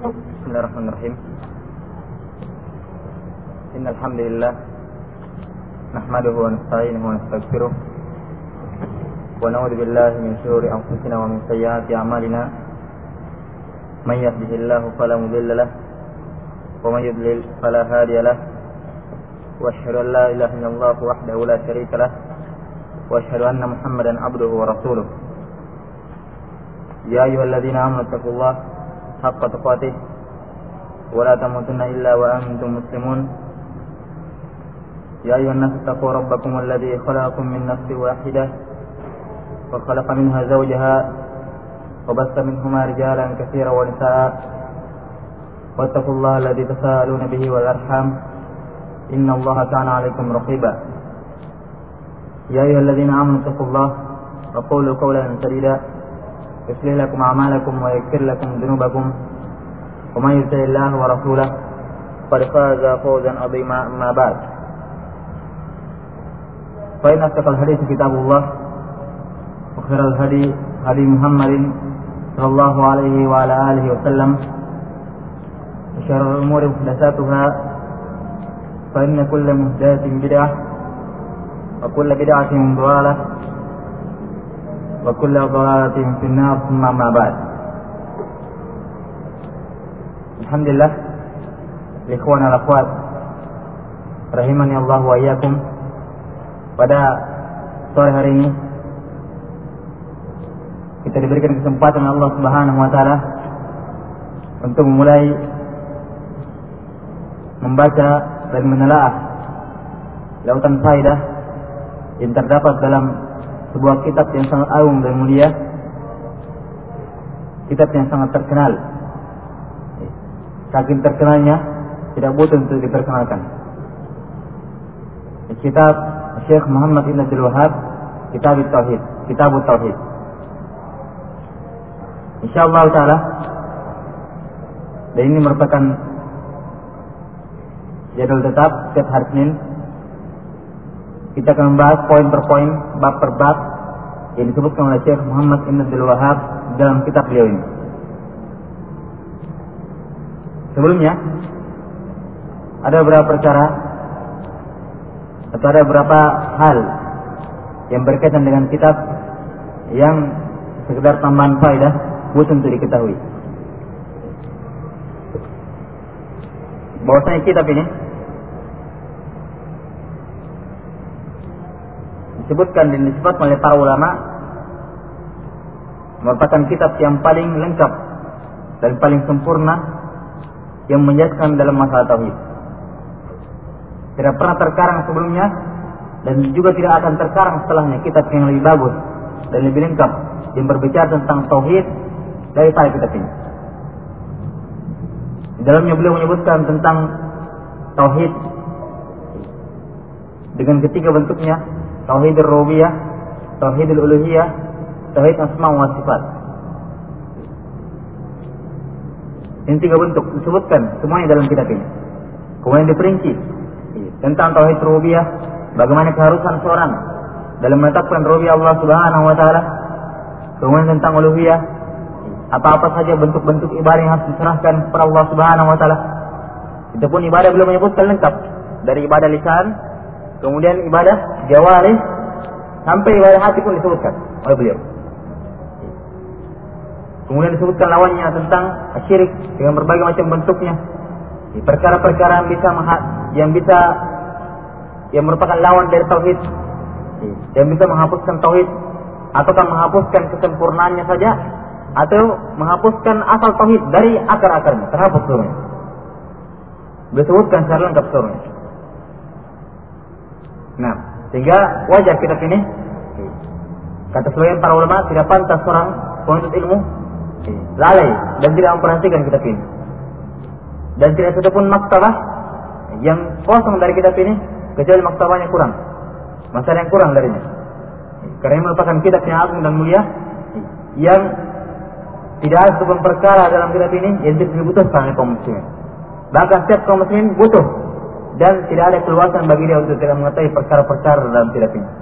Bismillahirrahmanirrahim. Innal hamdalillah nahmaduhu wa nasta'inuhu wa nastaghfiruh wa na'udzu billahi min shururi anfusina wa min sayyiati a'malina. Man yahdihillahu fala mudilla lahu wa man yudlil fala hadiya lahu. Wa asyhadu an la ilaha illallah wahdahu la syarika lahu wa asyhadu anna Muhammadan 'abduhu wa rasuluh. Ya ayyuhalladzina amanu taqullaha haqqa tuqatih wa la tamutunna illa wa antum muslimun. Ya ayyuhan nas taqu rabbakum alladzi khalaqakum min nafsin wahidah wa khalaqa minha zawjaha wa bassa minhuma rijalan katsiran wa nisaa'a wattaqullaha alladzi tasaaluna bihi wal arham innallaha kana 'alaykum raqiba. Ya ayyuhalladzina amanu taqullaha wa qulu qawlan sadida yuslih lakum a'malakum wa yaghfir lakum dhunubakum wa may yuti'illaha wa rasulahu faqad faza fawzan 'azima. Amma ba'd. Fa inna asdaqal hadits kitabullah wa khairal hadi hadi Muhammadin sallallahu alaihi wa ala alihi wa sallam wa syarrul umuri muhdatsatuha fa inna kulla muhdatsatin bid'ah wa kulla bid'atin dhalalah wa kulla dhalalatin finnar. Amma ba'd. Alhamdulillah, ikhwan wal akhwat rahimani Allah wa iyyakum. Pada sore hari ini kita diberikan kesempatan Allah Subhanahu wa taala untuk memulai membaca dan menelaah lautan faedah yang terdapat dalam sebuah kitab yang sangat agung dan mulia, kitab yang sangat terkenal. Saking terkenalnya tidak butuh untuk diperkenalkan. Kitab Syekh Muhammad Ibn Abdul Wahhab, Kitab Tauhid, Kitab Tauhid. Insyaallah taala, dan ini merupakan jadwal tetap setiap hari Senin. Kita akan membahas poin per poin, bab per bab yang disebutkan oleh Syekh Muhammad Ibn Abdul Wahhab dalam kitab beliau ini. Sebelumnya ada beberapa perkara atau ada beberapa hal yang berkaitan dengan kitab yang sekedar tambahan faedah butuh untuk diketahui. Bahwasanya kitab ini disebutkan dan disebut oleh para ulama merupakan kitab yang paling lengkap dan paling sempurna yang menjelaskan dalam masalah tauhid. Tidak pernah terkarang sebelumnya dan juga tidak akan terkarang setelahnya kitab yang lebih bagus dan lebih lengkap yang berbicara tentang tauhid daripada kitab ini. Di dalamnya beliau menyebutkan tentang tauhid dengan ketiga bentuknya: tauhidul rububiyah, tauhidul uluhiyah, tauhid asma wa sifat. Ini tiga bentuk disebutkan semuanya dalam kitab ini. Kemudian diperinci tentang tauhid rububiyah, bagaimana keharusan seorang dalam menetapkan rububiyah Allah Subhanahu wa taala. Kemudian tentang uluhiyah, apa-apa saja bentuk-bentuk ibadah yang harus diserahkan kepada Allah Subhanahu wa taala. Itu pun ibadah belum menyebutkan lengkap, dari ibadah lisan, kemudian ibadah jawarih, sampai ibadah hati pun disebutkan oleh beliau. Kemudian disebutkan lawannya tentang syirik dengan berbagai macam bentuknya. Perkara-perkara yang merupakan lawan dari tauhid, yang bisa menghapuskan tauhid, ataukah menghapuskan kesempurnaannya saja, atau menghapuskan asal tauhid dari akar-akarnya, terhapus seluruhnya. Disebutkan secara lengkap seluruhnya. Nah, sehingga wajar kitab ini, kata sebagian para ulama, tidak pantas seorang penuntut ilmu lalai dan tidak memperhatikan kitab ini. Dan tidak satu pun maktabah yang kosong dari kitab ini kecuali maktabahnya kurang, masalah yang kurang darinya. Karena ini merupakan kitab yang agung dan mulia yang tidak ada satu perkara dalam kitab ini yang tidak dibutuhkan oleh kaum muslimin. Bahkan setiap kaum muslimin butuh dan tidak ada keluasan bagi dia untuk tidak mengetahui perkara-perkara dalam kitab ini.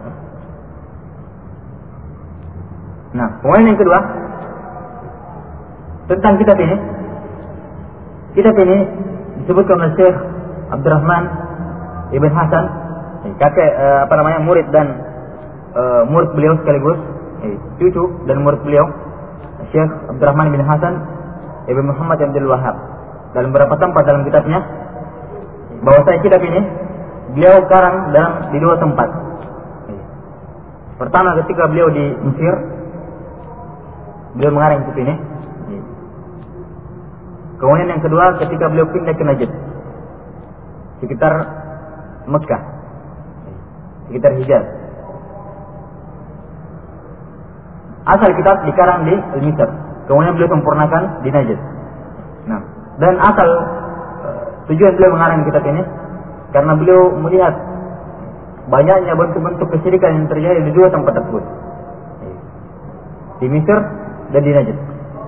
Nah, poin yang kedua tentang kitab ini, Kitab ini disebutkan oleh Syekh Abdurrahman Ibn Hasan, kakek murid dan murid beliau sekaligus, cucu dan murid beliau, Syekh Abdurrahman Ibn Hasan Ibn Muhammad Abdul Wahab. Dalam beberapa tempat dalam kitabnya, bahwasanya kitab ini beliau karang di dua tempat. Pertama ketika beliau di Mesir, beliau mengarang kitab ini. Kemudian yang kedua ketika beliau pindah ke Najd, sekitar Mekah, sekitar Hijaz. Asal kitab dikarang di Mesir, kemudian beliau sempurnakan di Najd. Nah, dan asal tujuan beliau mengarang kitab ini karena beliau melihat banyaknya bentuk-bentuk kesyirikan yang terjadi di dua tempat tersebut, di Mesir dan di Najd.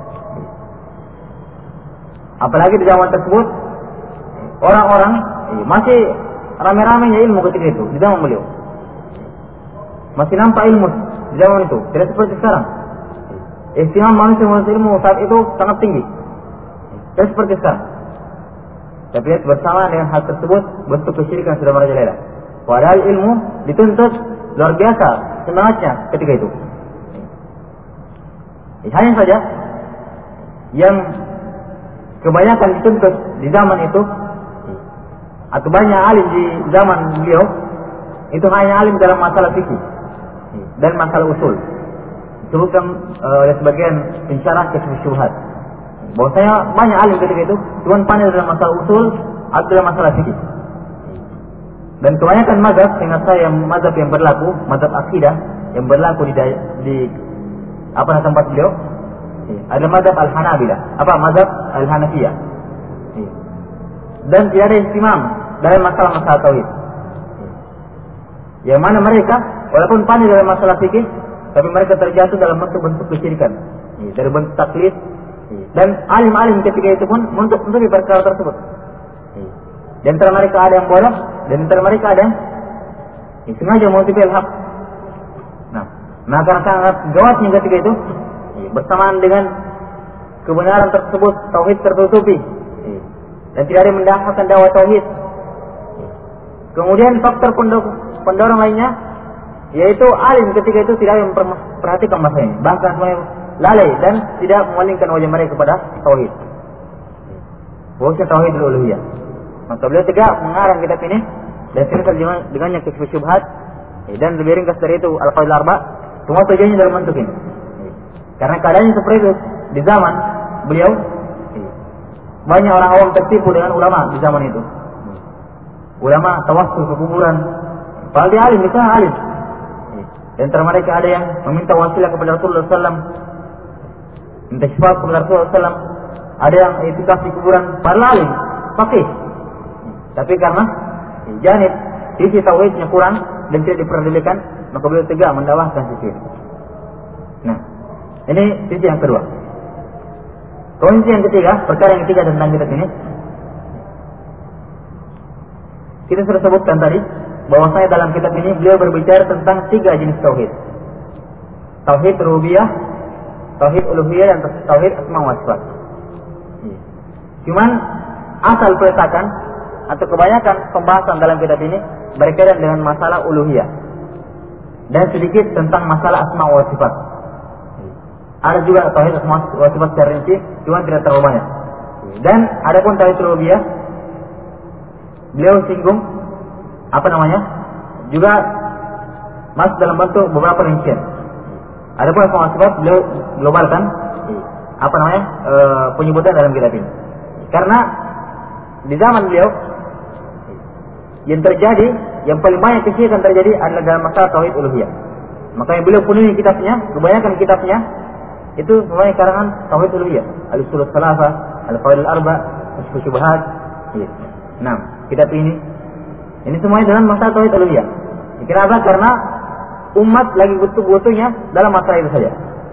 Apalagi di zaman tersebut orang-orang masih rame-ramenya ilmu ketika itu, di zaman beliau masih nampak ilmu di zaman itu, tidak seperti sekarang. Istimam manusia ilmu saat itu sangat tinggi, tidak seperti sekarang. Tapi bersama dengan hal tersebut bentuk kesyirikan sudah merajalela. Padahal ilmu dituntut luar biasa semangatnya ketika itu. Hanya saja yang kebanyakan dituntut di zaman itu, atau banyak alim di zaman beliau, itu hanya alim dalam masalah fikih dan masalah usul. Disebutkan oleh sebagian pensyarah Kasyfus Syubhat, bahwasanya banyak alim ketika itu cuma pandai dalam masalah usul atau dalam masalah fikih. Dan kebanyakan mazhab, ingat saya, mazhab yang berlaku, mazhab akidah yang berlaku di tempat beliau, ada mazhab Al-Hanabilah, mazhab Al-Hanafiyah. Dan tidak ada istimam dalam masalah-masalah tauhid. Yang mana mereka walaupun pandai dalam masalah fikih, tapi mereka terjatuh dalam bentuk-bentuk kesyirikan, dari bentuk taklid. Dan alim-alim ketika itu pun menutupi perkara tersebut. Di antara mereka ada yang bodoh, dan di antara mereka ada yang sengaja menutupi al-haq. Nah, maka sangat gawatnya ketika itu, bersamaan dengan kebenaran tersebut, tauhid tertutupi, dan tidak ada yang mendakwakan dakwah tauhid. Kemudian faktor pendorong lainnya, yaitu alim ketika itu tidak memperhatikan masalah ini, bahkan semuanya lalai dan tidak memalingkan wajah mereka kepada tauhid, bahwa tauhid uluhiyah. Maka beliau tegak mengarang kitab ini dan terkait dengannya Kasyfus Syubhat, dan lebih ringkas dari itu Al-Qawaid Al-Arba'. Semua tujuannya dalam bentuk ini. Karena keadaannya seperti itu di zaman beliau, banyak orang awam tertipu dengan ulama di zaman itu. Ulama tawassul ke kuburan, padahal dia alim, misalnya alim. Di antara mereka ada yang meminta wasilah kepada Rasulullah SAW, minta syafaat kepada Rasulullah SAW. Ada yang itikaf di kuburan, padahal alim, faqih. Tapi karena janib sisi tauhidnya kurang dan tidak diperdulikan, maka beliau tegak mendakwahkan sisi ini. Nah, ini sisi yang kedua. Kondisi yang ketiga, perkara yang ketiga tentang kitab ini, kita sudah sebutkan tadi bahwasanya dalam kitab ini beliau berbicara tentang 3 jenis tauhid. Tauhid rububiyah, tauhid uluhiyah, dan tauhid asma wa sifat. Cuman asal peletakan atau kebanyakan pembahasan dalam kitab ini berkaitan dengan masalah uluhiyah dan sedikit tentang masalah asma wa sifat. Ada juga tauhid asma wa sifat secara rinci, cuma tidak terlalu banyak. Dan adapun tauhid rububiyah, beliau singgung juga masuk dalam bentuk beberapa rincian. Adapun asma wa sifat beliau globalkan penyebutan dalam kitab ini. Karena di zaman beliau yang terjadi, yang paling banyak kesyirikan terjadi adalah dalam masalah tauhid uluhiyah. Makanya beliau penuhi kitabnya, kebanyakan kitabnya itu semuanya karangan tauhid uluhiyah. Al-Ushul Tsalatsa, Al-Qawaid Al-Arba', Kasyfus Syubhat. Nah, kitab ini semuanya dalam masalah tauhid uluhiyah. Kenapa? Karena umat lagi butuh-butuhnya dalam masalah itu saja.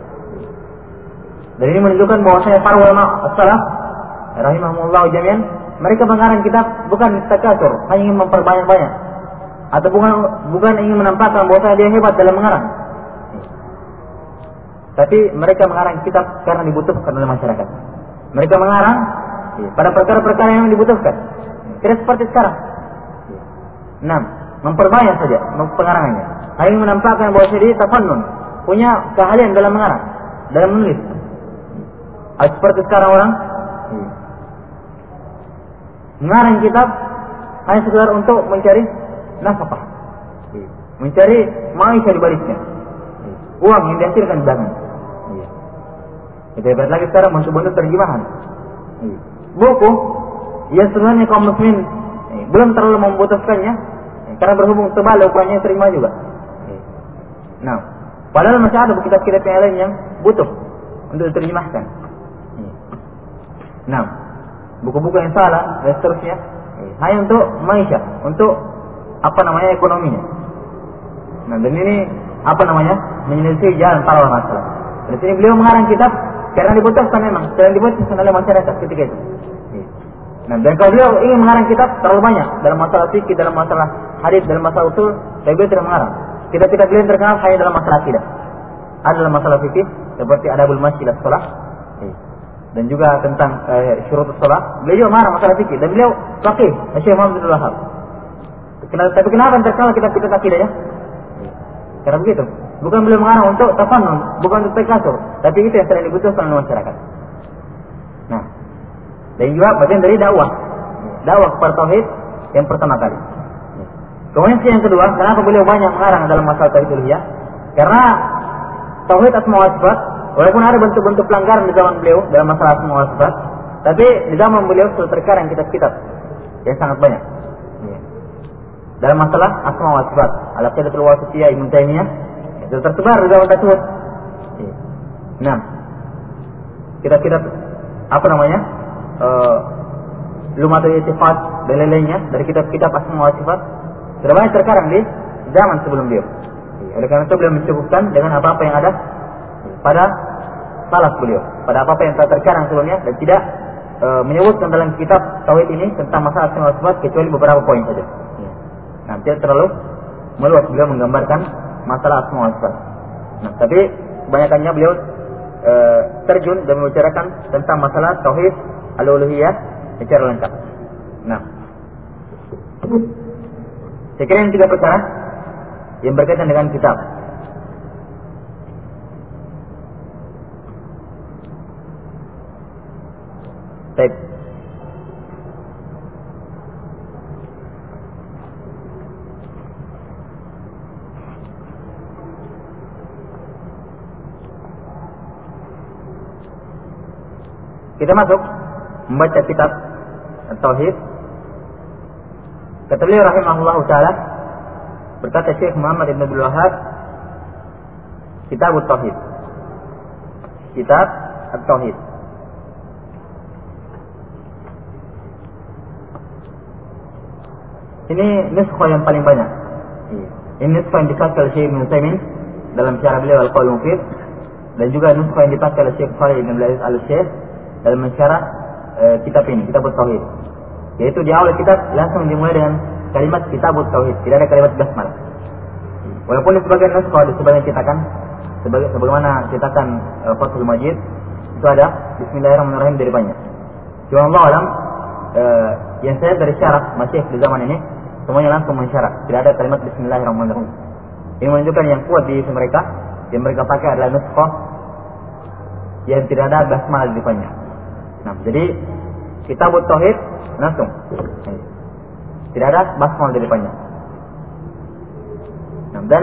Dan ini menunjukkan bahwasanya para ulama as-salaf rahimahumullah jami'an, mereka mengarang kitab bukan takatsur, hanya ingin memperbanyak-banyak, atau bukan ingin menampakkan bahwa dia hebat dalam mengarang. Tapi mereka mengarang kitab karena dibutuhkan oleh masyarakat. Mereka mengarang pada perkara-perkara yang dibutuhkan. Tidak seperti sekarang. 6. Memperbanyak saja pengarangannya. Hanya menampakkan bahwa dia tafannun, punya keahlian dalam mengarang, dalam menulis. Seperti sekarang orang mengarang kitab hanya sekedar untuk mencari nafkah, mencari maisha di baliknya, uang yang dihasilkan belakangan. Itu hebat lagi sekarang masuk bentuk terjemahan. Buku, ya sebenarnya kaum muslimin belum terlalu membutuhkannya, karena berhubung tebal ukurannya terima juga. Nah, padahal masih ada kitab-kitab yang lain yang butuh untuk diterjemahkan. Nah, buku-buku yang salah dan seterusnya hanya untuk maisha, untuk ekonominya. Nah, dan ini menyelisih jalan para ulama salaf. Di sini beliau mengarang kitab karena dibutuhkan memang, dan dibutuhkan oleh masyarakat ketika itu. Nah, dan kalau beliau ingin mengarang kitab terlalu banyak dalam masalah fikih, dalam masalah hadis, dalam masalah usul, beliau tidak mengarang. Kitab-kitab beliau terkenal hanya dalam masalah akidah. Ada dalam masalah fikih seperti Adabul Masjid as-Shalah, dan juga tentang syurutus shalah. Beliau juga mengarang masalah fikih, dan beliau faqih, Syekh Muhammad bin Wahab. Tapi kenapa terkenal kitab-kitab akidahnya? Karena begitu. Bukan beliau mengarang untuk tafannun, bukan untuk takasur, tapi itu yang sedang dibutuhkan oleh masyarakat. Nah, dan juga bagian dari dakwah kepada tauhid yang pertama kali. Kemudian yang kedua, kenapa beliau banyak mengarang dalam masalah tauhid uluhiyah? Karena tauhid asma wa sifat, walaupun ada bentuk-bentuk pelanggaran di zaman beliau dalam masalah asma wa sifat, tapi di zaman beliau sudah terkarang kitab-kitab yang sangat banyak. Dalam masalah asma wa sifat, Al-Aqidatul Wasithiyah Ibnu Taimiyah sudah tersebar di zaman tersebut. Nah, kitab-kitab Lumatul Sifat dan lain-lainnya dari kitab-kitab asma wa sifat sudah banyak terkarang di zaman sebelum beliau. Oleh karena itu beliau mencukupkan dengan apa-apa yang ada pada salaf beliau, pada apa-apa yang telah terkarang sebelumnya, dan tidak menyebutkan dalam kitab tauhid ini tentang masalah asma wa sifat kecuali beberapa poin saja. Nah, tidak terlalu meluas beliau menggambarkan masalah asma wa sifat. Nah, tapi kebanyakannya beliau terjun dan membicarakan tentang masalah tauhid al-uluhiyah secara lengkap. Nah, saya kira ini 3 perkara yang berkaitan dengan kitab. Baik. Kita masuk membaca kitab Tauhid. Kata beliau rahimahullahu taala, berkata Syekh Muhammad bin Abdul Wahhab, Kitab Tauhid. Kitab At-Tauhid. Ini nuskha yang paling banyak. Ini nuskha yang dipakai oleh Syekh Ibnu Utsaimin dalam syarah beliau Al-Qaul Mufid, dan juga nuskha yang dipakai oleh Syekh Shalih bin Abdul Aziz Al-Syekh dalam mensyarah kitab ini, Kitab Tauhid. Yaitu di awal kitab langsung dimulai dengan kalimat Kitab Tauhid, tidak ada kalimat basmalah. Walaupun di sebagian nuskha, di sebagian cetakan, sebagaimana cetakan Fathul Majid, itu ada Bismillahirrahmanirrahim di depannya. Cuma Allah alam, yang saya dari syarah masih di zaman ini semuanya langsung mensyarah, tidak ada kalimat Bismillahirrahmanirrahim. Ini menunjukkan yang kuat di mereka, yang mereka pakai adalah nuskha yang tidak ada basmalah di depannya. Nah, jadi Kitab Tauhid langsung tidak ada basmalah di depannya. Nah, dan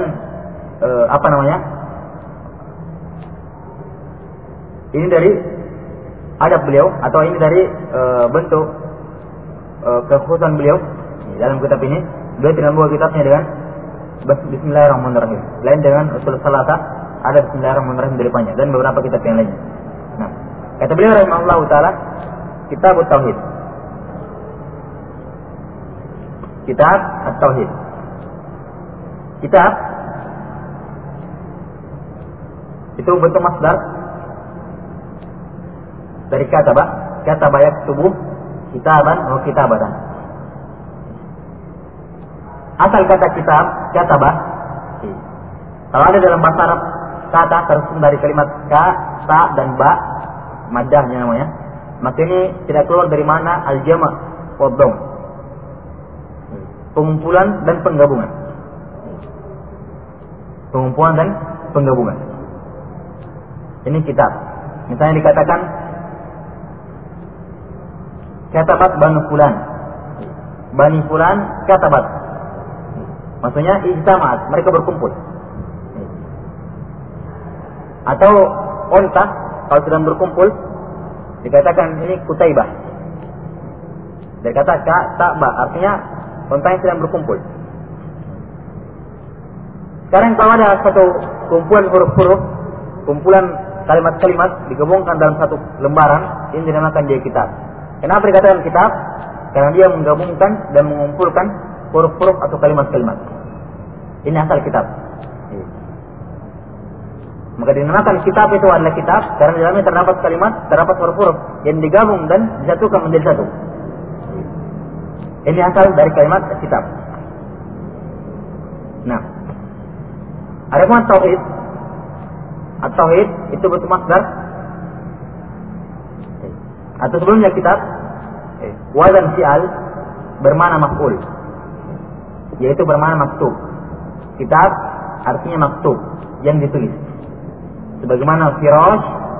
ini dari adab beliau, atau ini dari bentuk kekhususan beliau dalam kitab ini. Beliau tidak membuat kitabnya dengan Bismillahirrahmanirrahim, lain dengan Ushul Salatah ada Bismillahirrahmanirrahim di depannya, dan beberapa kitab yang lainnya. Nah, kata beliau rahimahullahu taala, Kitab Tauhid. Kitab At-Tauhid. Kitab itu bentuk masdar dari kataba yaktubu kitaban atau kitabatan. Asal kata kitab, kataba, kalau ada dalam bahasa Arab kata tersusun dari kalimat ka, ta dan ba, maddahnya namanya. maka ini tidak keluar dari mana al-jama' wa dhamm. Pengumpulan dan penggabungan. Pengumpulan dan penggabungan. Ini kitab. Misalnya dikatakan katabat Bani Fulan. Bani Fulan katabat. Maksudnya ijtama'at, mereka berkumpul. Atau onta kalau sedang berkumpul dikatakan ini kutaibah. Dari kata ta'ba artinya onta yang sedang berkumpul. Sekarang kalau ada satu kumpulan huruf-huruf, kumpulan kalimat-kalimat digabungkan dalam satu lembaran, ini dinamakan dia kitab. Kenapa dikatakan kitab? Karena dia menggabungkan dan mengumpulkan huruf-huruf atau kalimat-kalimat. Ini asal kitab. Maka dinamakan kitab itu adalah kitab karena di dalamnya terdapat kalimat, terdapat huruf-huruf yang digabung dan disatukan menjadi satu. Ini asal dari kalimat kitab. Nah, adapun tauhid, at-tauhid itu bentuk masdar atau sebelumnya kitab wazan fi'al bermakna maf'ul, yaitu bermakna maktub. Kitab artinya maktub, yang ditulis. Sebagaimana firash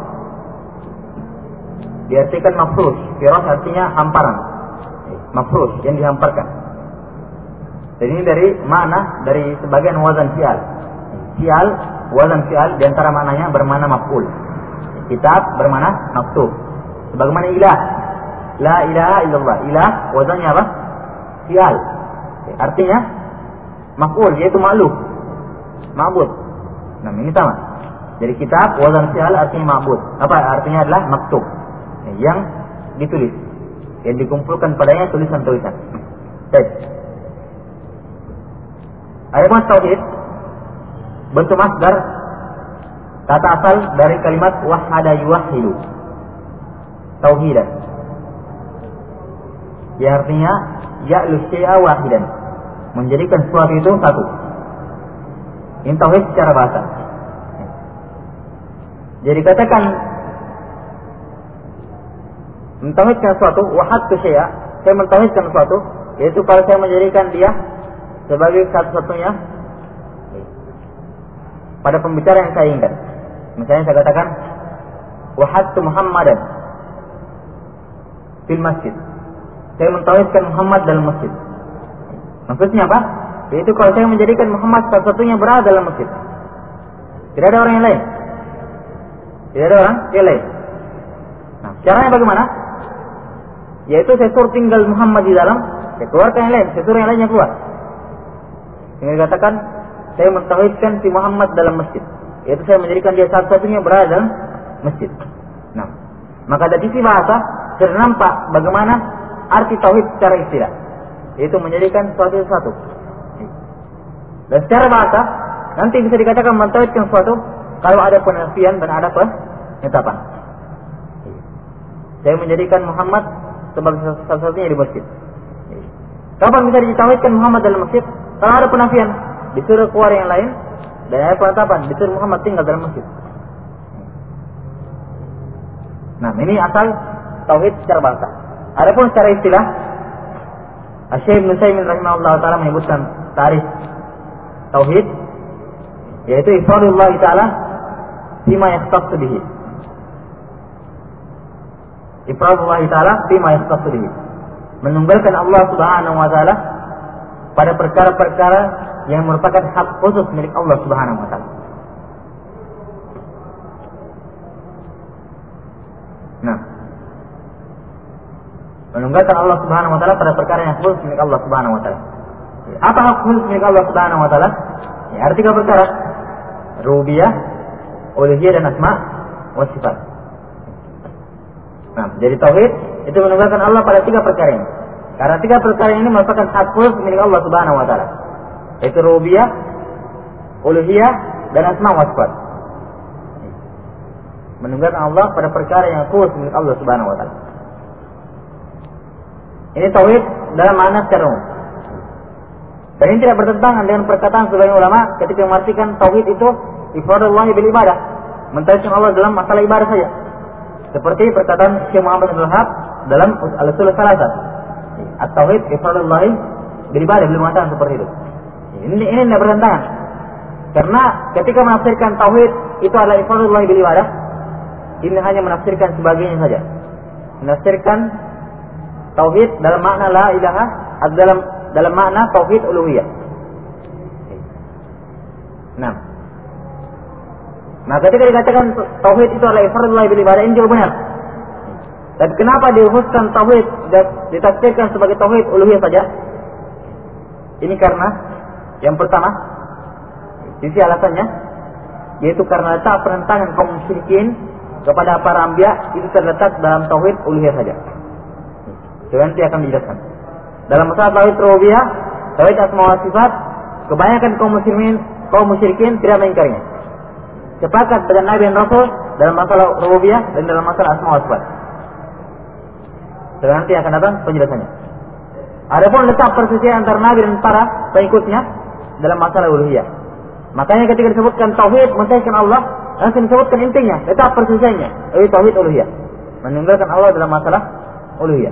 diartikan mafrush. Firash artinya hamparan. Mafrush yang dihamparkan. Dan ini dari makna dari sebagian wazan fi'al. Fi'al, wazan fi'al diantara maknanya bermakna maf'ul. Kitab bermakna maktub. Sebagaimana ilah. La ilaha illallah. Ilah wazannya apa? Fi'al. Artinya maf'ul, yaitu ma'luf. Ma'bud. Nah, ini sama. Jadi kitab wazan fi'al artinya ma'bud. Apa artinya adalah maktub. Yang ditulis. Yang dikumpulkan padanya tulisan-tulisan. Baik. Adapun tauhid bentuk masdar kata asal dari kalimat wahada yuwahhidu. Tauhidan. Yang artinya ya'lu syai'a wahidan. Menjadikan sesuatu itu satu. Ini tauhid secara bahasa. Jadi katakan mentauhidkan sesuatu, wahadtu syai'a, saya mentauhidkan sesuatu, yaitu kalau saya menjadikan dia sebagai satu-satunya pada pembicara yang saya inginkan. Misalnya saya katakan wahadtu Muhammadan fil masjid. Saya mentauhidkan Muhammad dalam masjid. Maksudnya apa? Yaitu kalau saya menjadikan Muhammad satu-satunya berada dalam masjid. Tidak ada orang yang lain. Tidak ada orang yang lain. Nah, caranya bagaimana? Yaitu saya suruh tinggal Muhammad di dalam, saya keluarkan yang lain, saya suruh yang lainnya keluar. Sehingga dikatakan saya mentauhidkan si Muhammad dalam masjid. Yaitu saya menjadikan dia satu-satunya berada dalam masjid. Nah, maka dari sisi bahasa sudah nampak bagaimana arti tauhid secara istilah, yaitu menjadikan sesuatu satu. Dan secara bahasa nanti bisa dikatakan mentauhidkan sesuatu kalau ada penafian dan ada penetapan. Saya menjadikan Muhammad sebagai satu-satunya di masjid. Kapan bisa ditauhidkan Muhammad dalam masjid? Kalau ada penafian, disuruh keluar yang lain, dan ada penetapan, disuruh Muhammad tinggal dalam masjid. Nah, ini asal tauhid secara bahasa. Adapun secara istilah, Syekh Ibnu Utsaimin rahimahullah taala menyebutkan tarikh tauhid, yaitu ifradullah taala bima yakhtassu bihi. Ifradullah taala bima yakhtassu bihi. Menunggalkan Allah Subhanahu wa taala pada perkara-perkara yang merupakan hak khusus milik Allah Subhanahu wa taala. Nah, menunggalkan Allah Subhanahu wa taala pada perkara yang khusus milik Allah Subhanahu wa taala. Apa hak khusus milik Allah Subhanahu wa taala? Ya, ada 3 perkara. Rububiyah, uluhiyah dan asma wa sifat. Nah, jadi tauhid itu menunggalkan Allah pada 3 perkara ini. Karena 3 perkara ini merupakan hak khusus milik Allah Subhanahu wa taala. Yaitu rububiyah, uluhiyah dan asma wa sifat. Menunggalkan Allah pada perkara yang khusus milik Allah Subhanahu wa taala. Ini tauhid dalam makna secara umum. Dan ini tidak bertentangan dengan perkataan sebagian ulama ketika mengartikan tauhid itu ifradullah bil ibadah, mentauhidkan Allah dalam masalah ibadah saja. Seperti perkataan Syekh Muhammad bin Wahab dalam Al-Usul Salasah. At-tauhid ifradullah bil ibadah, beliau mengatakan seperti itu. Ini tidak bertentangan. Karena ketika menafsirkan tauhid itu adalah ifradullah bil ibadah, ini hanya menafsirkan sebagainya saja. Menafsirkan tauhid dalam makna la ilaha atau dalam makna tauhid uluhiyah. Nah, ketika dikatakan tauhid itu adalah ifradullah bil ibadah, ini juga benar. Tapi kenapa dikhususkan tauhid dan ditafsirkan sebagai tauhid uluhiyah saja? Ini karena yang pertama, sisi alasannya, yaitu karena letak penentangan kaum musyrikin kepada para anbiya itu terletak dalam tauhid uluhiyah saja. Itu nanti akan dijelaskan. Dalam masalah tauhid rububiyah, tauhid asma wa sifat, kebanyakan kaum musyrikin tidak mengingkarinya. Sepakat dengan Nabi dan Rasul dalam masalah rububiyah dan dalam masalah asma wa sifat. Nanti akan datang penjelasannya. Adapun letak perselisihan antara Nabi dan para pengikutnya dalam masalah uluhiyah. Makanya ketika disebutkan tauhid mentauhidkan Allah, langsung disebutkan intinya, letak perselisihannya, yaitu tauhid uluhiyah. Meninggalkan Allah dalam masalah uluhiyah.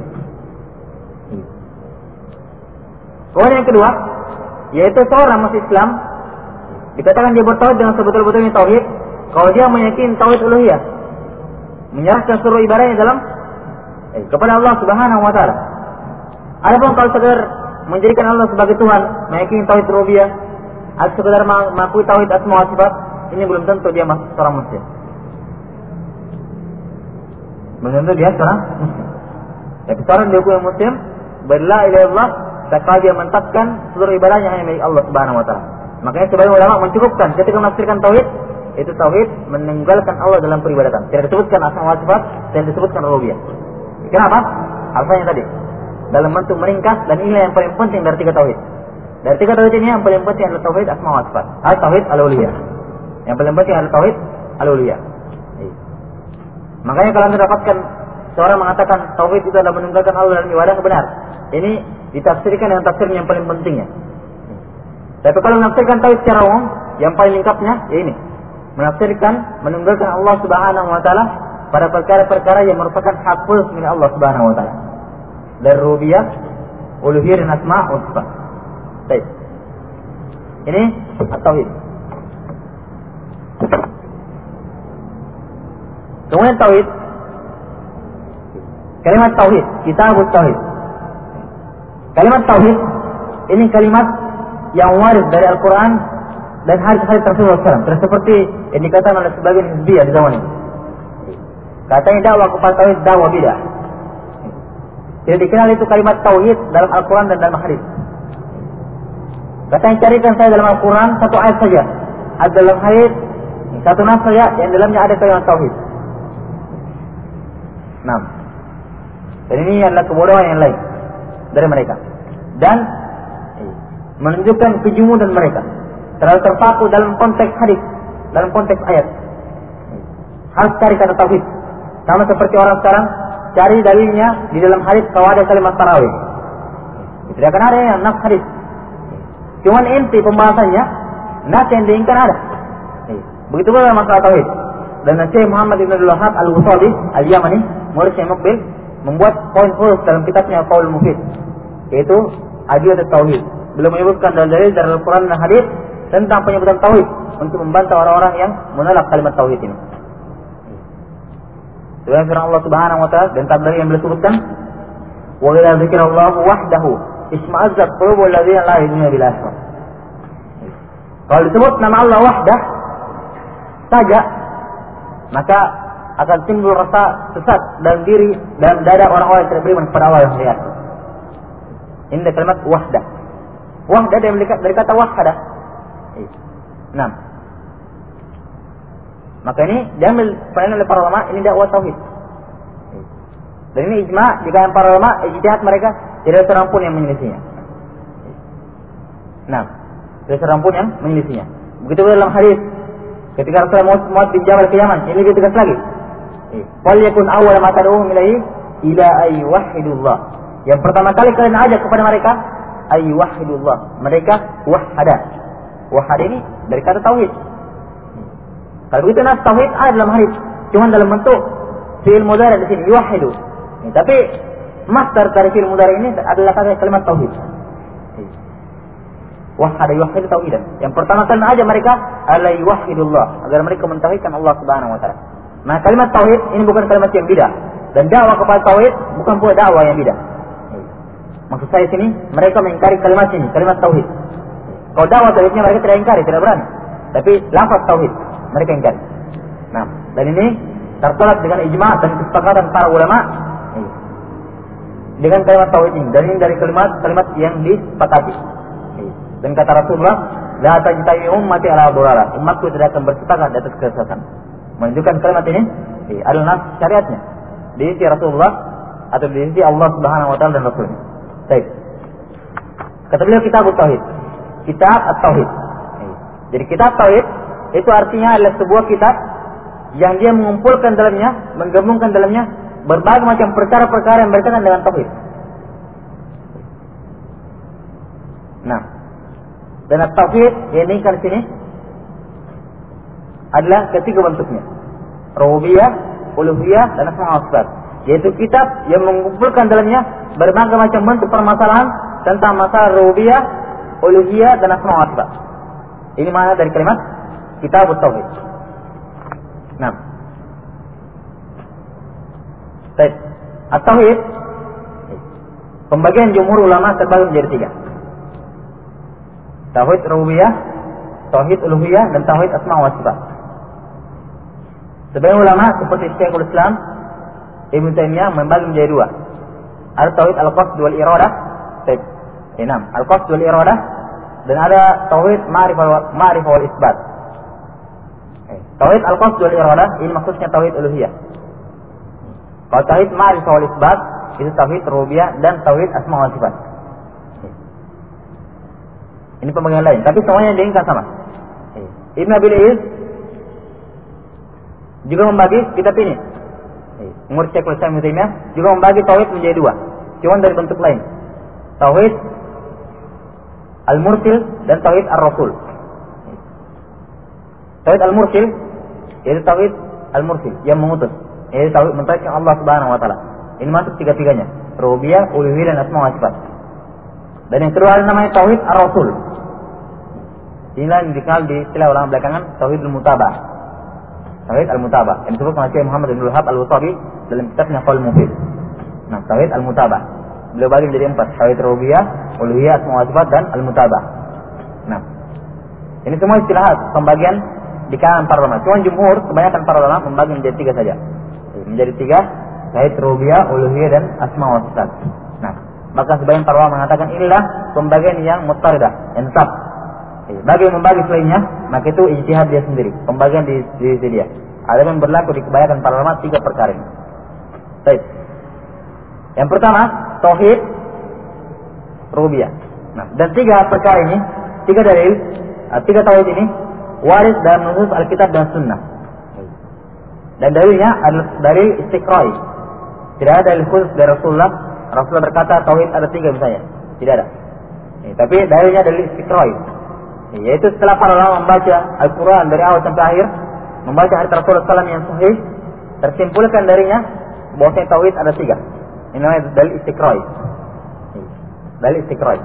Poin yang kedua, yaitu seorang masuk Islam dikatakan dia bertauhid dengan sebetul-betulnya tauhid kalau dia meyakini tauhid uluhiyah, menyerahkan seluruh ibadahnya dalam kepada Allah Subhanahu wa taala. Adapun kalau sekedar menjadikan Allah sebagai Tuhan, meyakini tauhid rububiyah, atau sekedar mengakui tauhid asma wa sifat, ini belum tentu dia masuk seorang muslim. Belum tentu dia seorang muslim. Tapi seorang dia yang muslim, berla ilaha illallah, takkan dia menetapkan seluruh ibadahnya hanya milik Allah Subhanahu wa taala. Makanya sebagian ulama mencukupkan ketika menafsirkan tauhid, itu tauhid meninggalkan Allah dalam peribadatan. Tidak disebutkan asma wa sifat, tidak disebutkan rububiyah. Kenapa? Alasannya tadi, dalam bentuk meringkas, dan inilah yang paling penting dari tiga tauhid. Dari tiga tauhid ini yang paling penting adalah tauhid asma wa sifat, atau tauhid al-uluhiyah. Yang paling penting adalah tauhid al-uluhiyah. Makanya kalau Anda dapatkan seorang mengatakan tauhid itu adalah meninggalkan Allah dalam ibadah, benar. Ini ditafsirkan dengan tafsir yang paling pentingnya. Tapi kalau menafsirkan tauhid secara umum, yang paling lengkapnya ya ini, menafsirkan meninggalkan Allah Subhanahu wa taala pada perkara-perkara yang merupakan hak khusus milik Allah Subhanahu wa taala. Dari rububiyah, uluhiyah dan asma wa sifat. Baik. Ini at-tauhid. Kemudian tauhid. Kalimat tauhid, kitabut tauhid. Kalimat tauhid ini kalimat yang waris dari Al-Quran dan hadis-hadis Rasulullah SAW. Seperti yang dikatakan oleh sebagian hizbiyah di zaman ini. Katanya dakwah kepada tauhid dakwah bidah. Tidak dikenal itu kalimat tauhid dalam Al-Quran dan dalam hadis. Katanya carikan saya dalam Al-Quran satu ayat saja, ada dalam hadis satu nas saja yang dalamnya ada kalimat tauhid. 6. Dan ini adalah kebodohan yang lain dari mereka. Dan menunjukkan kejumudan mereka terlalu terpaku dalam konteks hadis, dalam konteks ayat. Harus cari kata tauhid. Sama seperti orang sekarang cari dalilnya di dalam hadis kalau ada kalimat tarawih. Tidak akan ada yang nas hadis. Cuman inti pembahasannya nas yang diinginkan ada. Begitu pula masalah tauhid. Dan Syekh Muhammad bin Abdul Wahhab Al-Ghazali Al-Yamani, murid Syekh Muqbil, membuat poin khusus dalam kitabnya Qaul Mufid, yaitu Adilat Tauhid. Beliau menyebutkan dalil dari Al-Quran dan hadis tentang penyebutan tauhid untuk membantah orang-orang yang menolak kalimat tauhid ini. Dengan firman Allah Subhanahu wa taala dan tabligh yang beliau sebutkan, wa idza dzikrallahu wahdahu isma'azzat qulubul ladzina la yu'minuna bil akhirah. Kalau disebut nama Allah wahdah saja, maka akan timbul rasa sesat dalam diri dan dada orang-orang yang tidak beriman kepada Allah yang hari. Ini kalimat wahdah. Wahdah dari kata wahadah. 6. Maka ini diambil peranan oleh para ulama, ini dakwah tauhid. Dan ini ijma' di kalangan para ulama, ijtihad mereka tidak ada seorang pun yang menyelisihinya. 6. Tidak seorang pun yang menyelisihinya. Begitu juga dalam hadis ketika Rasulullah Mu'adz bin Jabal ke Yaman, ini lebih tegas lagi. Wal yakun awwal ma tad'uhum ilaihi ila ay wahidullah. Yang pertama kali kalian ajak kepada mereka ay wahidullah. Mereka wahada. Wahada ini dari kata tauhid. Kalau begitu nas tauhid ada dalam hadis, cuma dalam bentuk fi'il mudhari di sini yuwahhidu. Tapi masdar dari fi'il mudhari ini adalah kalimat tauhid. Wahada yuwahhidu tauhidan. Yang pertama kali aja mereka ala yuwahhidullah, agar mereka mentauhidkan Allah Subhanahu wa taala. Nah, kalimat tauhid ini bukan kalimat yang bidah, dan dakwah kepada tauhid bukan pula dakwah yang bidah. Maksud saya sini mereka mengingkari kalimat ini, kalimat tauhid. Kalau dakwah tauhidnya mereka tidak ingkari, tidak berani. Tapi lafaz tauhid mereka ingkari. Nah, dan ini tertolak dengan ijma' dan kesepakatan para ulama dengan kalimat tauhid ini. Dan ini dari kalimat yang disepakati. Dan kata Rasulullah, la tajtami ummati ala dhalalah. Umatku tidak akan bersepakat di atas kesesatan. Menunjukkan kalimat ini adalah nas syariatnya. Di sisi Rasulullah atau di sisi Allah Subhanahu wa taala dan Rasulnya. Baik. Kata beliau kitab tauhid. Kitab at-tauhid. Jadi kitab tauhid itu artinya adalah sebuah kitab yang dia mengumpulkan dalamnya, menggabungkan dalamnya berbagai macam perkara-perkara yang berkaitan dengan tauhid. Nah, dan at-tauhid yang ini kan sini adalah ketiga bentuknya. Rububiyah, uluhiyah, dan asma wa sifat. Yaitu kitab yang mengumpulkan dalamnya berbagai macam bentuk permasalahan tentang masalah rububiyah, uluhiyah, dan asma wa sifat. Ini makna dari kalimat kitab at-tauhid. Nah, baik. At-tauhid, pembagian jumhur ulama terbagi menjadi tiga. Tauhid rububiyah, tauhid uluhiyah, dan tauhid asma wa sifat. Sebagian ulama seperti Syekhul Islam Ibnu Taimiyah membagi menjadi dua. Ada tauhid al-qasd wal iradah. Baik. Enam. Al-qasd wal iradah, dan ada tauhid ma'rifah wal isbat. Tauhid al-qasd wal iradah ini maksudnya tauhid uluhiyah. Kalau tauhid ma'rifah wal isbat itu tauhid rububiyah dan tauhid asma wa sifat. Ini pembagian lain, tapi semuanya diinginkan sama. Ibn Abil Iz juga membagi kitab ini. Murid Syekhul Islam Ibnu Taimiyah juga membagi tauhid menjadi dua, cuma dari bentuk lain. Tauhid al-mursil dan tauhid ar-rasul. Tauhid al-mursil yaitu tauhid al-mursil yang mengutus, yaitu tauhid mentauhidkan Allah Subhanahu wa taala. Ini masuk tiga-tiganya, rububiyah, uluhiyah, dan asma wa sifat. Dan yang kedua ada namanya tauhid ar-rasul. Inilah yang dikenal di istilah ulama belakangan tauhid al-mutaba'ah. Tauhid al-mutaba'ah yang disebut oleh Syekh Muhammad bin Abdul Wahhab Al-Wasabi dalam kitabnya Qaul Mufid. Nah, tauhid al-mutaba'ah beliau bagi menjadi empat: tauhid rububiyah, uluhiyah, asma wa sifat, dan al-mutaba'ah. Nah, ini semua istilah pembagian di kalangan para ulama. Cuma jumhur kebanyakan para ulama membagi menjadi tiga saja. Menjadi tiga: tauhid rububiyah, uluhiyah, dan asma wa sifat. Nah, maka sebagian para ulama mengatakan inilah pembagian yang mustaridah, yang tetap. Bagi membagi selainnya, maka itu ijtihad dia sendiri, pembagian di sisi dia. Ada yang berlaku di kebanyakan para ulama tiga perkara ini. Baik. Yang pertama, tauhid rububiyah. Nah, dan tiga perkara ini, tiga dalil, tiga tauhid ini waris dalam nusus Alkitab dan Sunnah. Dan dalilnya adalah dari istiqrai. Tidak ada dalil khusus dari Rasulullah. Rasulullah berkata tauhid ada tiga misalnya, tidak ada. Tapi dalilnya dari istiqrai. Yaitu setelah para ulama membaca Al-Quran dari awal sampai akhir, membaca hadits Rasulullah SAW yang sahih, tersimpulkan darinya bahwasanya tauhid ada tiga. Ini namanya dalil istiqrai. Dalil istiqrai.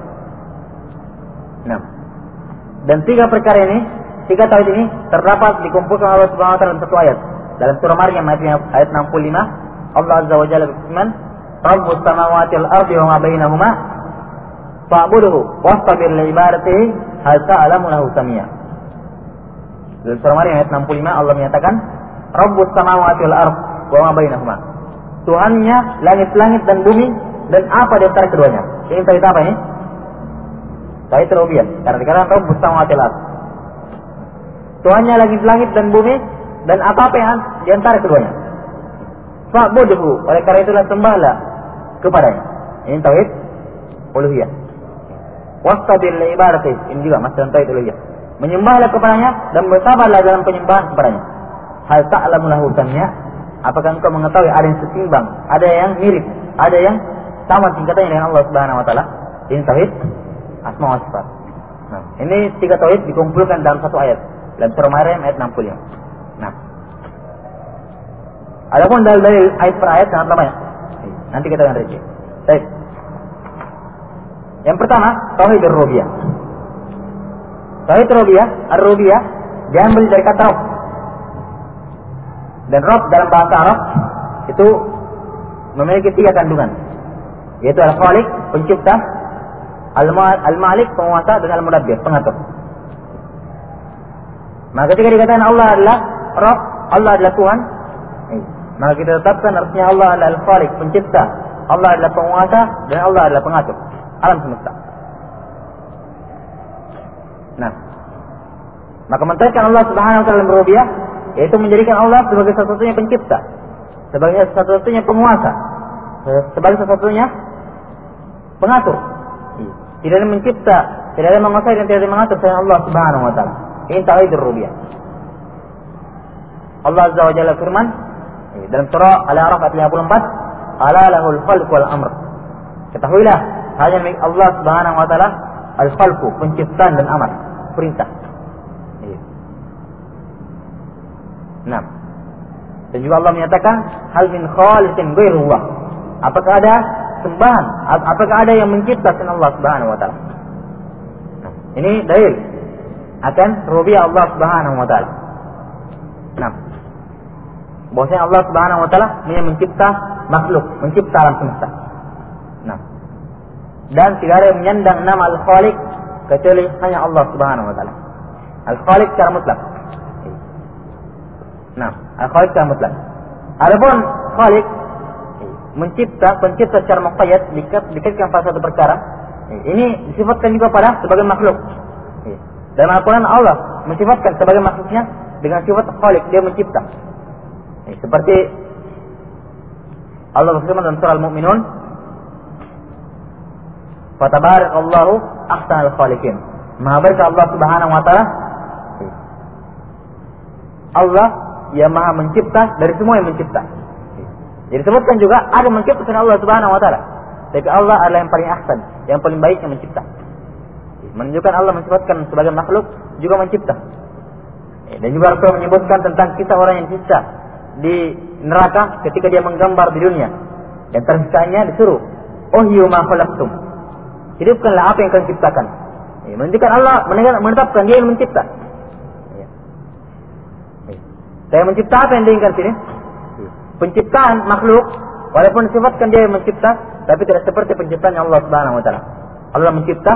Nah, dan tiga perkara ini, tiga tauhid ini terdapat dikumpulkan Allah Subhanahu wa taala dalam satu ayat. Dalam surah Maryam ayat 65, Allah Azza wa Jalla berfirman, "Rabbus samawati wal ardi wa ma bainahuma fa'budhu wastabir li ibadatihi hal ta'lamu lahu samia." Dalam surah Maryam ayat 65 Allah menyatakan, "Rabbus samawati wal ardi wa ma bainahuma." Tuhannya langit-langit dan bumi dan apa di antara keduanya. Ini tauhid apa ini? Tauhid rububiyah. Karena dikatakan Rabbus samawati wal ardi. Tuhannya langit-langit dan bumi dan apa-apa yang di antara keduanya. Fa'budhu, oleh karena itulah sembahlah kepadanya. Ini tauhid uluhiyah. Wastabir li ibadati, ini juga masih tauhid uluhiyah. Menyembahlah kepadanya dan bersabarlah dalam penyembahan kepadanya. Hal ta'lamu lahu samia, apakah engkau mengetahui ada yang setimbang, ada yang mirip, ada yang sama tingkatannya dengan Allah Subhanahu wa taala? Ini tauhid asma wa sifat. Nah, ini tiga tauhid dikumpulkan dalam satu ayat dalam surah Maryam ayat 65. Nah, Adapun dalil ayat per ayat sangat banyak. Nanti kita akan rinci. Baik. Yang pertama, tauhid ar-rububiyah. Tauhid ar-rububiyah diambil dari kata Rabb. Dan Rabb dalam bahasa Arab itu memiliki 3 kandungan, yaitu Al-Khaliq, pencipta, Al-Malik, penguasa, dan Al-Mudabbir, pengatur. Maka ketika dikatakan Allah adalah Rabb, Allah adalah Tuhan, maka kita tetapkan artinya Allah adalah Al-Khaliq, pencipta, Allah adalah penguasa, dan Allah adalah pengatur alam semesta. Nah, maka mentauhidkan Allah Subhanahu wa taala dalam rububiyah, yaitu menjadikan Allah sebagai satu-satunya pencipta, sebagai satu-satunya penguasa, sebagai satu-satunya pengatur. Tidak ada mencipta, tidak ada menguasai, dan tidak ada mengatur selain Allah Subhanahu wa taala. Ini tauhid rububiyah. Allah Azza wa Jalla firman dalam surah Al-A'raf ayat 54, "Ala lahul khalq wal amr." Ketahuilah, hanya milik Allah Subhanahu wa taala al-khalqu, penciptaan dan amar, perintah. Nah, dan juga Allah menyatakan, hal min khaliqin ghairullah. Apakah ada sembahan? Apakah ada yang mencipta selain Allah Subhanahu wa taala? Nah, ini dalil akan rububiyah Allah Subhanahu wa taala. Nah, bahwasanya Allah Subhanahu wa taala yang mencipta makhluk, mencipta alam semesta. Nah, dan tidak ada yang menyandang nama Al-Khaliq kecuali hanya Allah Subhanahu wa taala. Al-Khaliq secara mutlak. Nah, Al-Khaliq secara mutlak. Adapun Khaliq, pencipta secara muqayyad, dikaitkan pada satu perkara. Ini disifatkan juga pada sebagai makhluk. Dalam Al-Quran Allah mensifatkan sebagai makhluknya dengan sifat Khaliq, dia mencipta. Seperti Allah berfirman dalam surah Al-Mu'minun, "Fatabarakallahu ahsanul khaliqin." Maha berkah Allah Subhanahu wa taala, Allah yang maha mencipta dari semua yang mencipta. Jadi disebutkan juga ada mencipta selain Allah Subhanahu wa taala. Tapi Allah adalah yang paling ahsan, yang paling baik yang mencipta. Menunjukkan Allah mensifatkan sebagai makhluk juga mencipta. Dan juga Rasul menyebutkan tentang kisah orang yang siksa di neraka ketika dia menggambar di dunia, dan tersiksanya disuruh, "Uhyu ma khalaqtum." Hidupkanlah apa yang kalian ciptakan. Menunjukkan Allah menetapkan dia yang mencipta. Saya mencipta apa yang diinginkan sini? Penciptaan makhluk, walaupun sifatkan dia yang mencipta, tapi tidak seperti penciptaan Allah Subhanahu wa taala. Allah mencipta,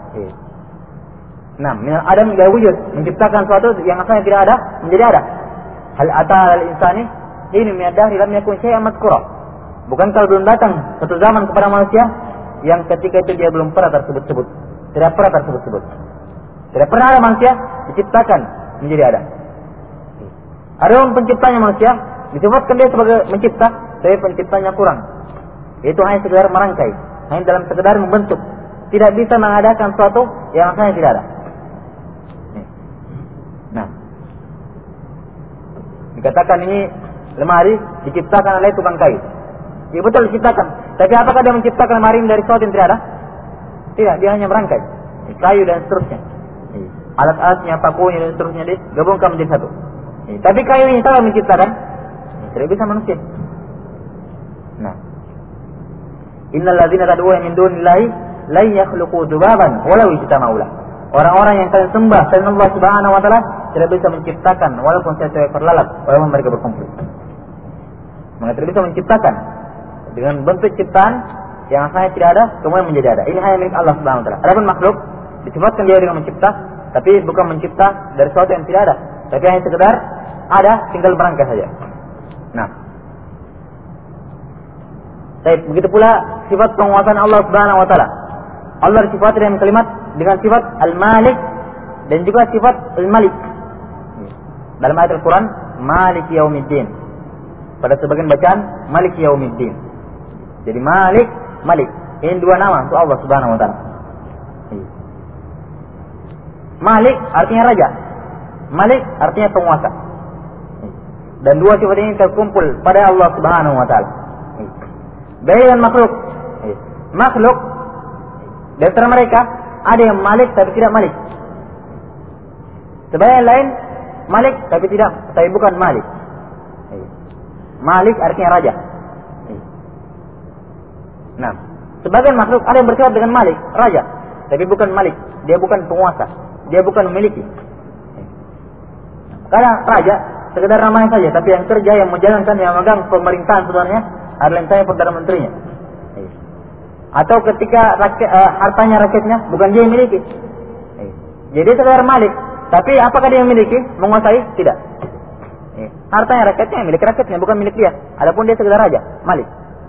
nah, minal adam ila wujud, menciptakan sesuatu yang asalnya tidak ada menjadi ada. Hal ata al insani ini min ad-dahr lam yakun syai'an madhkura. Bukan kalau belum datang satu zaman kepada manusia yang ketika itu dia belum pernah tersebut-sebut. Tidak pernah tersebut-sebut. Tidak pernah ada manusia diciptakan menjadi ada. Ada orang penciptanya manusia, disebutkan dia sebagai mencipta, tapi penciptanya kurang. Itu hanya sekedar merangkai, hanya dalam sekedar membentuk. Tidak bisa mengadakan sesuatu yang asalnya tidak ada. Nah, dikatakan ini lemari diciptakan oleh tukang kayu. Ya betul diciptakan. Tapi apakah dia menciptakan lemari dari sesuatu yang tidak ada? Tidak, dia hanya merangkai kayu dan seterusnya. Alat-alatnya, pakunya dan seterusnya digabungkan menjadi satu. Tapi kayu ini salah menciptakan, tidak bisa manusia. Nah, innal ladzina tad'una min dunillahi la yakhluqu dzubaban walau ijtama'u lah. Orang-orang yang kalian sembah selain Allah Subhanahu wa taala tidak bisa menciptakan walaupun satu ekor lalat, walaupun mereka berkumpul. Mereka tidak bisa menciptakan dengan bentuk ciptaan yang asalnya tidak ada kemudian menjadi ada. Ini hanya milik Allah Subhanahu wa taala. Adapun makhluk disifatkan dia dengan mencipta, tapi bukan mencipta dari sesuatu yang tidak ada, tapi hanya sekedar ada, tinggal merangkai saja. Nah, begitu pula sifat penguasaan Allah Subhanahu wa taala. Allah disifati dengan dengan sifat Al-Malik dan juga sifat Al-Malik. Dalam ayat Al-Quran, Malik Yaumiddin. Pada sebagian bacaan, Malik Yaumiddin. Jadi Malik, Malik. Ini dua nama untuk Allah Subhanahu wa taala. Malik artinya raja, Malik artinya penguasa. Dan dua sifat ini terkumpul pada Allah Subhanahu wa taala. Beda dengan makhluk. Makhluk di antara mereka ada yang Malik tapi tidak Malik. Sebagian lain Malik tapi bukan Malik. Malik artinya raja. Nah, sebagian makhluk ada yang bersifat dengan Malik, raja, tapi bukan Malik, dia bukan penguasa, dia bukan memiliki. Karena raja sekedar namanya saja, tapi yang kerja, yang menjalankan, yang memegang pemerintahan sebenarnya adalah yang Perdana Menterinya. Atau ketika hartanya rakyatnya bukan dia yang miliki. Jadi sekedar Malik, tapi apakah dia yang miliki, menguasai? Tidak. Hartanya rakyatnya, milik rakyatnya, bukan milik dia. Adapun dia sekedar raja, Malik.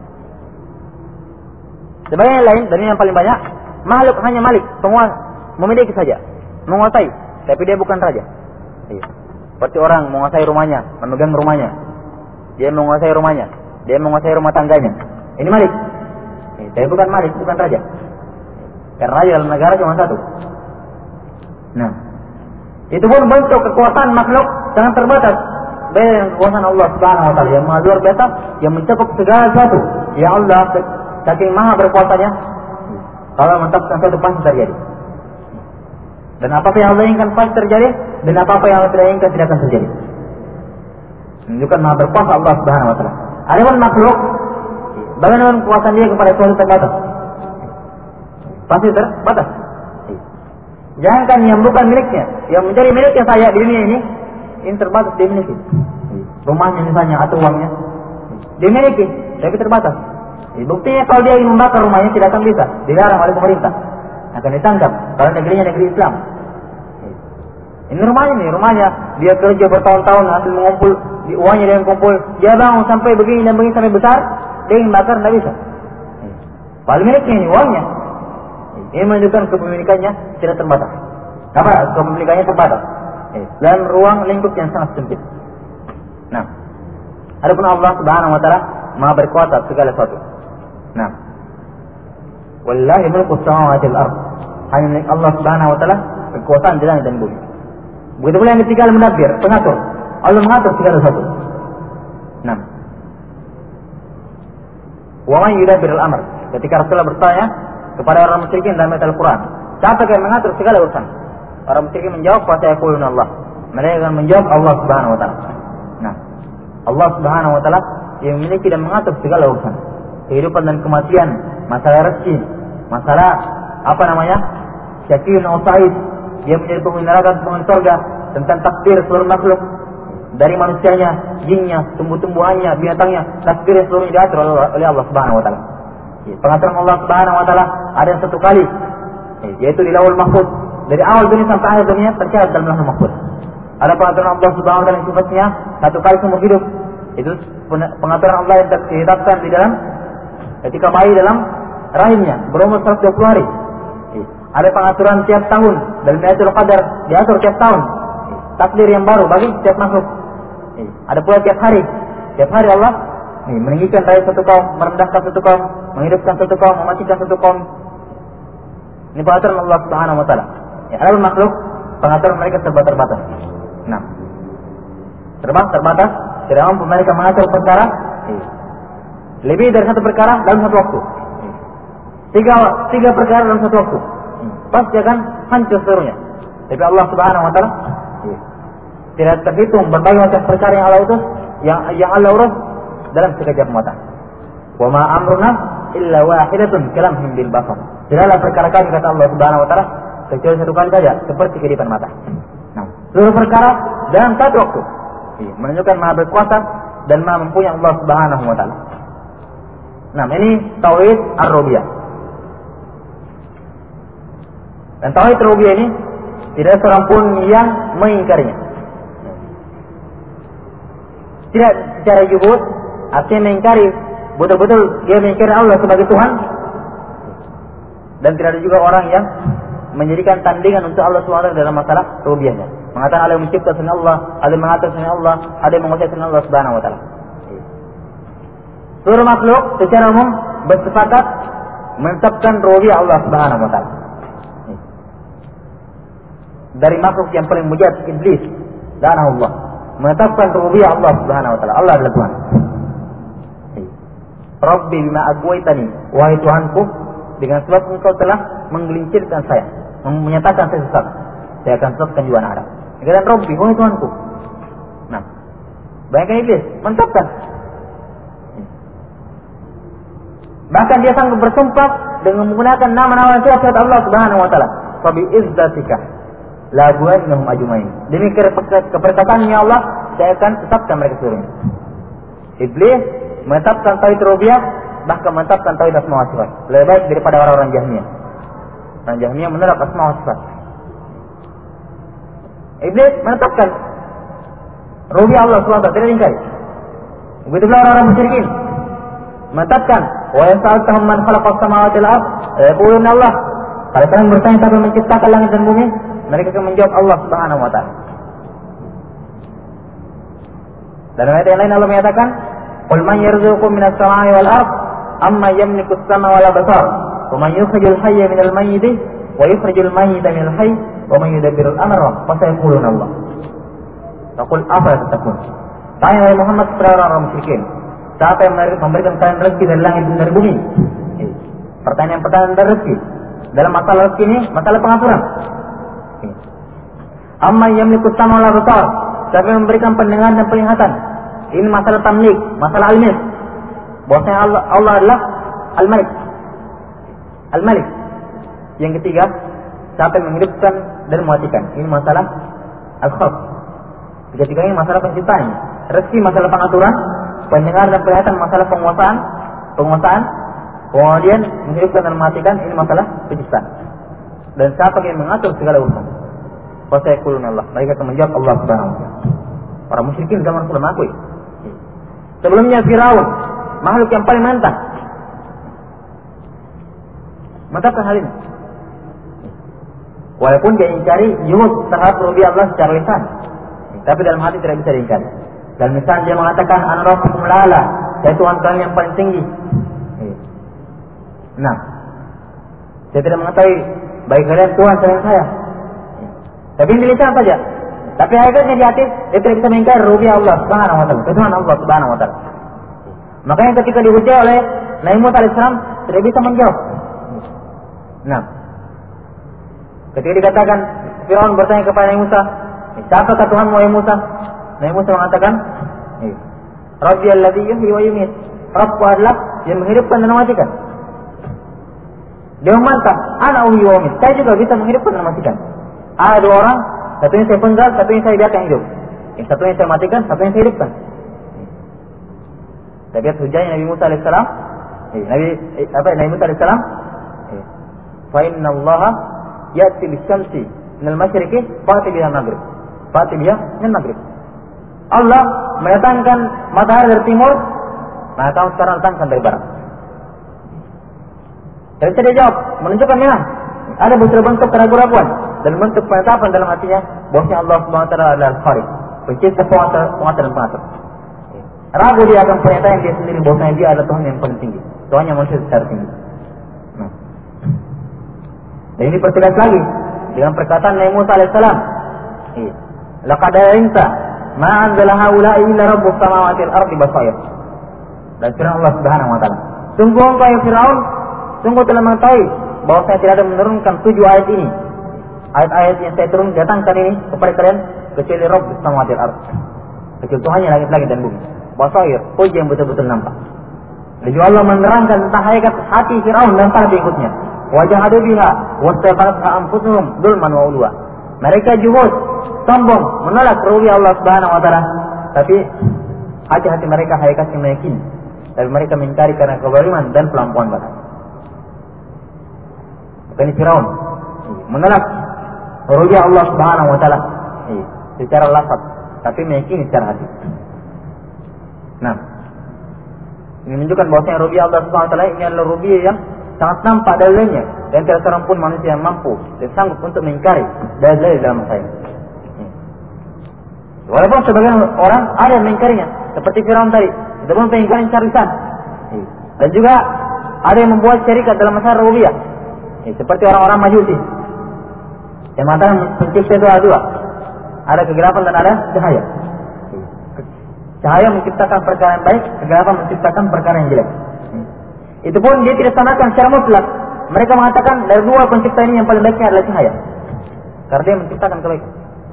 Sebagian yang lain, dan ini yang paling banyak, makhluk hanya Malik, penguasa, memiliki saja, menguasai, tapi dia bukan raja. Seperti orang menguasai rumahnya, memegang rumahnya, dia menguasai rumahnya, dia menguasai rumah tangganya. Ini Malik, tapi bukan Malik, bukan raja. Karena raja dalam negara cuma satu. Nah, itu pun bentuk kekuasaan makhluk sangat terbatas. Beda dengan kekuasaan Allah Subhanahu Wa Taala yang maha luar biasa, yang mencakup segala sesuatu. Ya Allah, saking maha berkuasanya, kalau menetapkan sesuatu pasti terjadi. Dan apa yang Allah inginkan pasti terjadi, dan apa yang Allah tidak inginkan tidak akan terjadi. Menunjukkan maha berkuasa Allah Subhanahu Wa Taala. Adapun makhluk, bagaimana kekuasaan dia kepada sesuatu terbatas? Pasti terbatas. Jangankan yang bukan miliknya, yang menjadi miliknya saya di dunia ini terbatas dia miliki. Rumahnya misalnya atau uangnya dimiliki, tapi terbatas. Buktinya kalau dia ingin membakar rumahnya tidak akan bisa, dilarang oleh pemerintah, akan ditangkap. Kalau negerinya negeri Islam. Ini rumahnya, dia kerja bertahun-tahun hasil mengumpul, uangnya dia kumpul, dia bangun sampai begini dan begini sampai besar, dia ingin bakar tidak bisa. Paling miliknya ini uangnya. Ini menunjukkan kepemilikannya tidak terbatas. Apa? Kepemilikannya terbatas. Dan ruang lingkup yang sangat sempit. Nah, adapun Allah Subhanahu Wa Taala maha berkuasa segala sesuatu. Nah, wallahi mulku samawati wal ardh. Hanya milik Allah Subhanahu Wa Taala kekuasaan di langit dan bumi. Begitu pula yang ketiga al-mudabbir, pengatur. Allah mengatur segala sesuatu. Nah, wa man yudabbir al-amr. Ketika Rasulullah bertanya kepada orang musyrikin dalam ayat Al-Quran, siapa yang mengatur segala urusan? Orang musyrikin menjawab, fa sayaquluna Allah. Mereka akan menjawab Allah Subhanahu Wa Taala. Nah, Allah Subhanahu Wa Taala yang memiliki dan mengatur segala urusan kehidupan dan kematian, masalah rezeki, masalah syaqiyun aw sa'id, dia menjadi penghuni neraka atau penghuni surga, tentang takdir seluruh makhluk dari manusianya, jinnya, tumbuh-tumbuhannya, binatangnya, takdir seluruhnya diatur oleh Allah Subhanahu Wa Taala. Pengaturan Allah Subhanahu Wa Taala ada yang satu kali, yaitu di Lauhul Mahfuz. Dari awal dunia sampai akhir dunia tercatat dalam Lauhul Mahfuz. Ada pengaturan Allah Subhanahu Wa Taala yang sifatnya satu kali seumur hidup. Itu pengaturan Allah yang ditetapkan di dalam ketika bayi dalam rahimnya berumur 120 hari. Ada pengaturan tiap tahun dalam Lailatul Qadar diatur tiap tahun. Takdir yang baru bagi setiap makhluk. Ada pula tiap hari Allah meninggikan dari satu kaum, merendahkan satu kaum, menghidupkan satu kaum, mematikan satu kaum. Ini pengaturan Allah Subhanahu Wa Taala. Ada makhluk pengaturan mereka terbatas. Nah, terbatas, tidak mampu mereka mengatur perkara lebih dari satu perkara dalam satu waktu. Tiga perkara dalam satu waktu, pasti akan hancur seluruhnya. Tapi Allah Subhanahu Wa Taala tidak terhitung berbagai macam perkara yang Allah utus, yang Allah urus dalam sekejap mata. Wa ma amruna illa wahidatun kalamhim bil basar. Tidaklah perkara kami, kata Allah Subhanahu Wa Taala, kecuali satu kali saja, seperti kedipan mata. Nah, seluruh perkara dalam satu waktu, menunjukkan maha berkuasa dan maha mempunyai Allah Subhanahu Wa Taala. Nah, ini tauhid ar-rububiyah. Dan tauhid ar-rububiyah ini tidak seorang pun yang mengingkarinya. Tidak secara juhud, artinya mengingkari betul-betul dia mengingkari Allah sebagai Tuhan. Dan tidak ada juga orang yang menjadikan tandingan untuk Allah SWT dalam masalah rububiyahnya. Mengatakan ada yang mencipta selain Allah, ada yang mengatur selain Allah, ada yang menguasai selain Allah Subhanahu Wa Taala. Seluruh makhluk secara umum bersepakat menetapkan rububiyah Allah Subhanahu Wa Taala. Dari makhluk yang paling mujad, iblis, dan Allah menetapkan rububiyah Allah Subhanahu Wa Taala. Allah adalah Tuhan. Rabbi bima agwaitani, wahai Tuhanku, dengan sebab engkau telah menggelincirkan saya, menyatakan saya sesat, saya akan sesatkan juga anak Adam. Dengan Rabbi, wahai Tuhanku. Nah, bayangkan iblis menetapkan Bahkan dia sanggup bersumpah dengan menggunakan nama-nama sifat Allah Subhanahu wa taala. Fa bi izzatika la bu'annahum ajmain. Demi keperkasaannya Allah, saya akan tetapkan mereka seluruhnya. Iblis menetapkan tauhid rububiyah, bahkan menetapkan tauhid asma wa sifat. Lebih baik daripada orang-orang Jahmiyah. Orang Jahmiyah menolak asma wa sifat. Iblis menetapkan rububiyah Allah Subhanahu wa taala, tidak ingkari. Begitu pula orang-orang musyrikin menetapkan wa yasaltahum man khalaqas samawati wal ard yaquluna Allah. Kalau kalian bertanya siapa yang menciptakan langit dan bumi, mereka akan menjawab Allah Subhanahu wa taala. Dalam ayat yang lain Allah menyatakan, "Qul man yarzuqukum minas samai wal ard, amma yamliku as-sama wal absar, wa man yukhrijul hayya minal mayyit wa yukhrijul mayyita minal hayy, wa man yudabbirul amra, fa sayaquluna Allah." Faqul afala tattaqun. Tanya oleh Muhammad kepada orang-orang musyrikin, siapa yang memberikan kalian rezeki dari langit dan dari bumi? Pertanyaan dari rezeki. Dalam masalah rezeki ini, masalah pengaturan. Amma yamliku as-sama wal absar, siapa yang memberikan pendengaran dan penglihatan? Ini masalah tamlik, masalah al-milk. Bahwasanya Allah adalah al-malik. Al-malik. Yang ketiga, siapa yang menghidupkan dan mematikan? Ini masalah al-khalq. Ketiga ini masalah penciptaan. Rezeki masalah pengaturan, pendengaran dan penglihatan masalah penguasaan. Kemudian menghidupkan dan mematikan, ini masalah penciptaan. Dan siapa yang mengatur segala urusan? Fasayaqulun Allah. Mereka akan menjawab Allah Subhanahu wa taala. Para musyrikin zaman sudah mengakui. Sebelumnya Firaun, makhluk yang paling menentang, mengatakan hal ini. Walaupun dia ingkari juhud terhadap rububiyah Allah secara lisan, tapi dalam hati tidak bisa diingkari. Dan misalnya dia mengatakan ana rabbukum la'ala, saya Tuhan kalian yang paling tinggi. Nah, saya tidak mengetahui baik kalian Tuhan selain saya. Tapi ini lisan saja. Tapi hakikatnya di hati dia tidak bisa mengingkari rububiyah Allah Subhanahu wa taala, Tuhan Allah Subhanahu wa taala. Makanya ketika dihujai oleh Nabi Musa alaihissalam tidak bisa menjawab. Nah, ketika dikatakan Firaun bertanya kepada Nabi Musa, siapakah Tuhanmu wahai Musa? Nabi Musa mengatakan, Rabbi alladzi yuhyi wa yumiit. Rabbku adalah yang menghidupkan dan mematikan. Dia membantah, ana uhyi wa umiit. Saya juga bisa menghidupkan dan mematikan. Ada dua orang, satunya saya penggal, satunya saya biarkan hidup. Yang satunya saya matikan, satunya saya hidupkan. Kita lihat hujahnya Nabi Musa alaihissalam. Nabi Musa alaihissalam, fa inna Allah ya'ti bisyamsi minal masyriqi fa'ti biha maghrib. Fa'ti biha minal maghrib. Allah mendatangkan matahari dari timur, maka kamu sekarang datangkan dari barat. Jadi saya jawab, menunjukkan memang ada bentuk keraguan-keraguan dan bentuk penetapan dalam hatinya bahwasanya Allah Subhanahu wa taala adalah Al-Khaliq, pencipta, pengatur dan pengatur. Ragu dia akan pernyataan dia sendiri bahwasanya dia adalah Tuhan yang paling tinggi, Tuhan yang manusia secara tinggi. Nah. Dan ini pertegas lagi dengan perkataan Nabi Musa alaihissalam. Laqad alimta ma anzala haula'i illa rabbus samawati wal ardi basair. Dan firman Allah Subhanahu wa taala, sungguh engkau ya Firaun, sungguh telah mengetahui bahwa saya tidak ada menurunkan 7 ayat ini. Ayat-ayat yang saya datangkan ini kepada kalian kecuali Rabbus samawati wal ardi. Kecuali Tuhannya langit-langit dan bumi. Basair, wajah yang betul-betul nampak. Dan juga Allah menerangkan tentang hakikat hati Firaun dan para pengikutnya. Wajahadu biha wastaqalatha anfusuhum dzulman wa ulwa. Mereka juhud, sombong, menolak rububiyah Allah Subhanahu wa taala, tapi hati-hati mereka hakikatnya meyakini. Tapi mereka mengingkari karena kezaliman dan pelampiasan batas. Ini Firaun menolak rububiyah Allah Subhanahu wa taala secara lafaz, tapi meyakini secara hati. Nah, ini menunjukkan bahwasanya rububiyah Allah Subhanahu wa taala ini adalah rububiyah yang sangat nampak dalilnya dan tidak seorang pun manusia yang mampu dan sanggup untuk mengingkari dalil dalam masalah ini. Walaupun sebagian orang ada yang mengingkarinya, seperti Firaun tadi, itu pun mengingkari secara lisan. Dan juga ada yang membuat syarikat dalam masalah rububiyah, seperti orang-orang Majusi yang mengatakan pencipta itu ada dua, ada kegelapan dan ada cahaya. Cahaya menciptakan perkara yang baik, kegelapan menciptakan perkara yang jelek. Itu pun dia tidak samakan secara mutlak. Mereka mengatakan dari dua pencipta ini yang paling baiknya adalah cahaya, karena dia menciptakan kebaikan.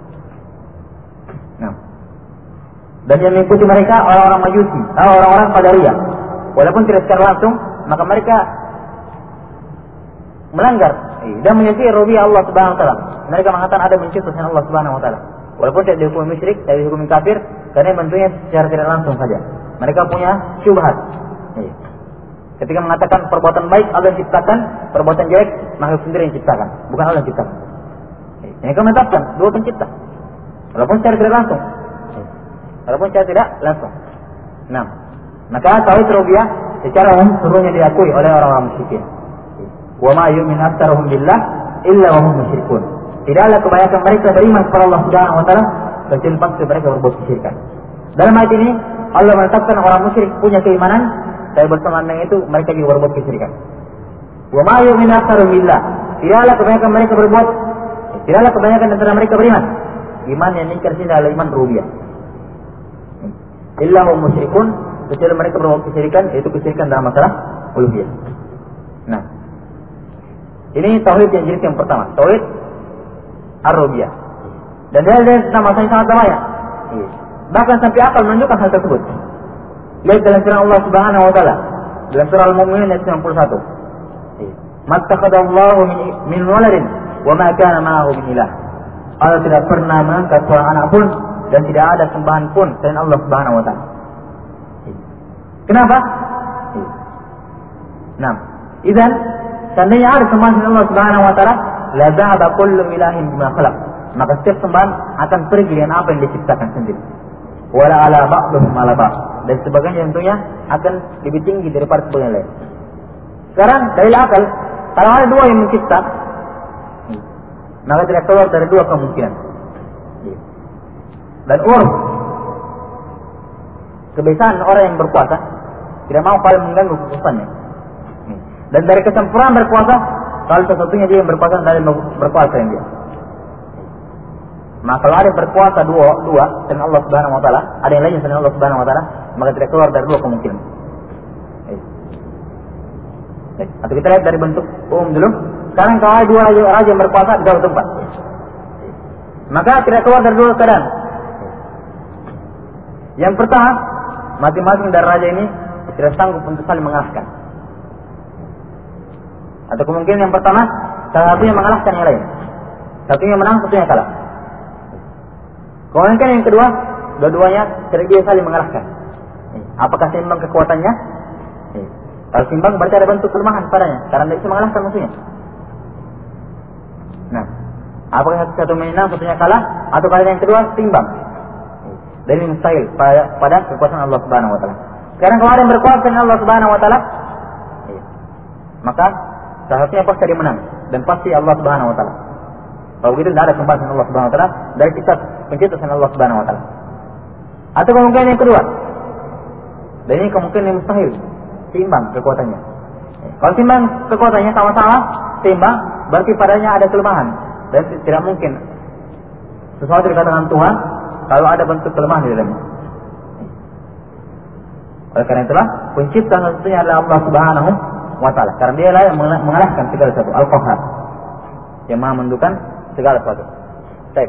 Nah, dan yang mengikuti mereka orang-orang Majusi, orang-orang Qadariyah. Walaupun tidak secara langsung, maka mereka melanggar dan menyelesaikan rububiyah Allah Subhanahu wa taala. Mereka mengatakan ada mencipta selain Allah Subhanahu wa taala. Walaupun tidak dihukumi musyrik, tidak dihukumi kafir, karena bentuknya secara tidak langsung saja. Mereka punya syubhat. Ketika mengatakan perbuatan baik Allah yang ciptakan, perbuatan jelek makhluk sendiri yang ciptakan, bukan Allah yang ciptakan. Ini kan menetapkan dua pencipta. Walaupun secara tidak langsung. Walaupun secara tidak langsung. Nah, maka tauhid rububiyah secara umum seluruhnya diakui oleh orang-orang musyrikin. Wa ma yu'minu aktsaruhum billah illa wa hum musyrikun. Tidaklah kebanyakan mereka beriman kepada Allah Subhanahu wa taala kecuali pasti mereka berbuat kesyirikan. Dalam ayat ini Allah menetapkan orang musyrik punya keimanan, tapi bersamaan dengan itu mereka juga berbuat kesyirikan. Wa ma yu'minu aktsaruhum billah. Tidaklah kebanyakan antara mereka beriman. Iman yang ingkar sini adalah iman rububiyah. Illa hum musyrikun, kecuali mereka berbuat kesyirikan, yaitu kesyirikan dalam masalah uluhiyah. Nah, ini tauhid yang jenis yang pertama, tauhid ar-rububiyah. Dan dia tentang masalah yang sangat banyak. Bahkan sampai akal menunjukkan hal tersebut. Lihat dalam firman Allah Subhanahu wa taala dalam surah Al-Mu'minun ayat 91. Mattakhadallahu min waladin wa ma kana ma'ahu min ilah. Allah tidak pernah mengangkat seorang anak pun dan tidak ada sembahan pun selain Allah Subhanahu wa taala. Kenapa? Nah, idzan seandainya ada sembahan selain Allah Subhanahu wa taala, la dhahaba kullu ilahin bima khalaq. Maka setiap sembahan akan pergi dengan apa yang diciptakan sendiri. Wala ala ba'dhum ala ba'd. Dan sebagainya tentunya akan lebih tinggi daripada sebagian lain. Sekarang dari akal, kalau ada dua yang mencipta, maka tidak keluar dari dua kemungkinan. Dan urf, kebiasaan orang yang berkuasa tidak mau paling mengganggu kekuasaannya. Dan dari kesempurnaan berkuasa, kalau satu-satunya dia yang berkuasa dari berkuasa yang dia. Maka kalau ada yang berkuasa dua selain Allah Subhanahu wa taala, ada yang lainnya selain Allah Subhanahu wa taala, maka tidak keluar dari dua kemungkinan. Atau kita lihat dari bentuk umum dulu. Sekarang kalau ada dua raja yang berkuasa di dua tempat, maka tidak keluar dari dua keadaan. Yang pertama, masing-masing dari raja ini tidak sanggup untuk saling mengalahkan. Atau kemungkinan yang pertama, salah satunya mengalahkan yang lain. Satunya menang, satunya kalah. Kemungkinan yang kedua, dua-duanya tidak bisa saling mengalahkan. Apakah seimbang kekuatannya? Kalau seimbang berarti ada bentuk kelemahan padanya, karena tidak bisa mengalahkan musuhnya. Nah, apakah satu menang, satunya kalah, atau kalian yang kedua seimbang? Dan ini mustahil pada kekuasaan Allah Subhanahu wa taala. Sekarang kalau ada yang berkuasa dengan Allah Subhanahu wa taala, maka salah satunya pasti dia menang dan pasti Allah Subhanahu wa taala. Kalau begitu tidak ada sembahan dengan Allah Subhanahu wa taala dari sifat pencipta dengan Allah Subhanahu wa taala. Atau kemungkinan yang kedua. Dan ini kemungkinan yang mustahil, seimbang kekuatannya. Kalau seimbang kekuatannya sama-sama seimbang, berarti padanya ada kelemahan dan tidak mungkin sesuatu dikatakan Tuhan kalau ada bentuk kelemahan di dalamnya. Oleh karena itulah pencipta satunya adalah Allah Subhanahu wa taala. Karena dia lah yang mengalahkan segala sesuatu, Al-Qahhar, yang Maha menentukan segala sesuatu. Baik.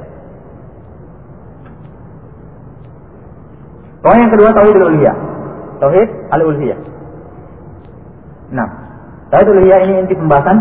Poin yang kedua, tauhid al-uluhiyah. Tauhid al-uluhiyah. Nah, tauhid al-uluhiyah ini inti pembahasan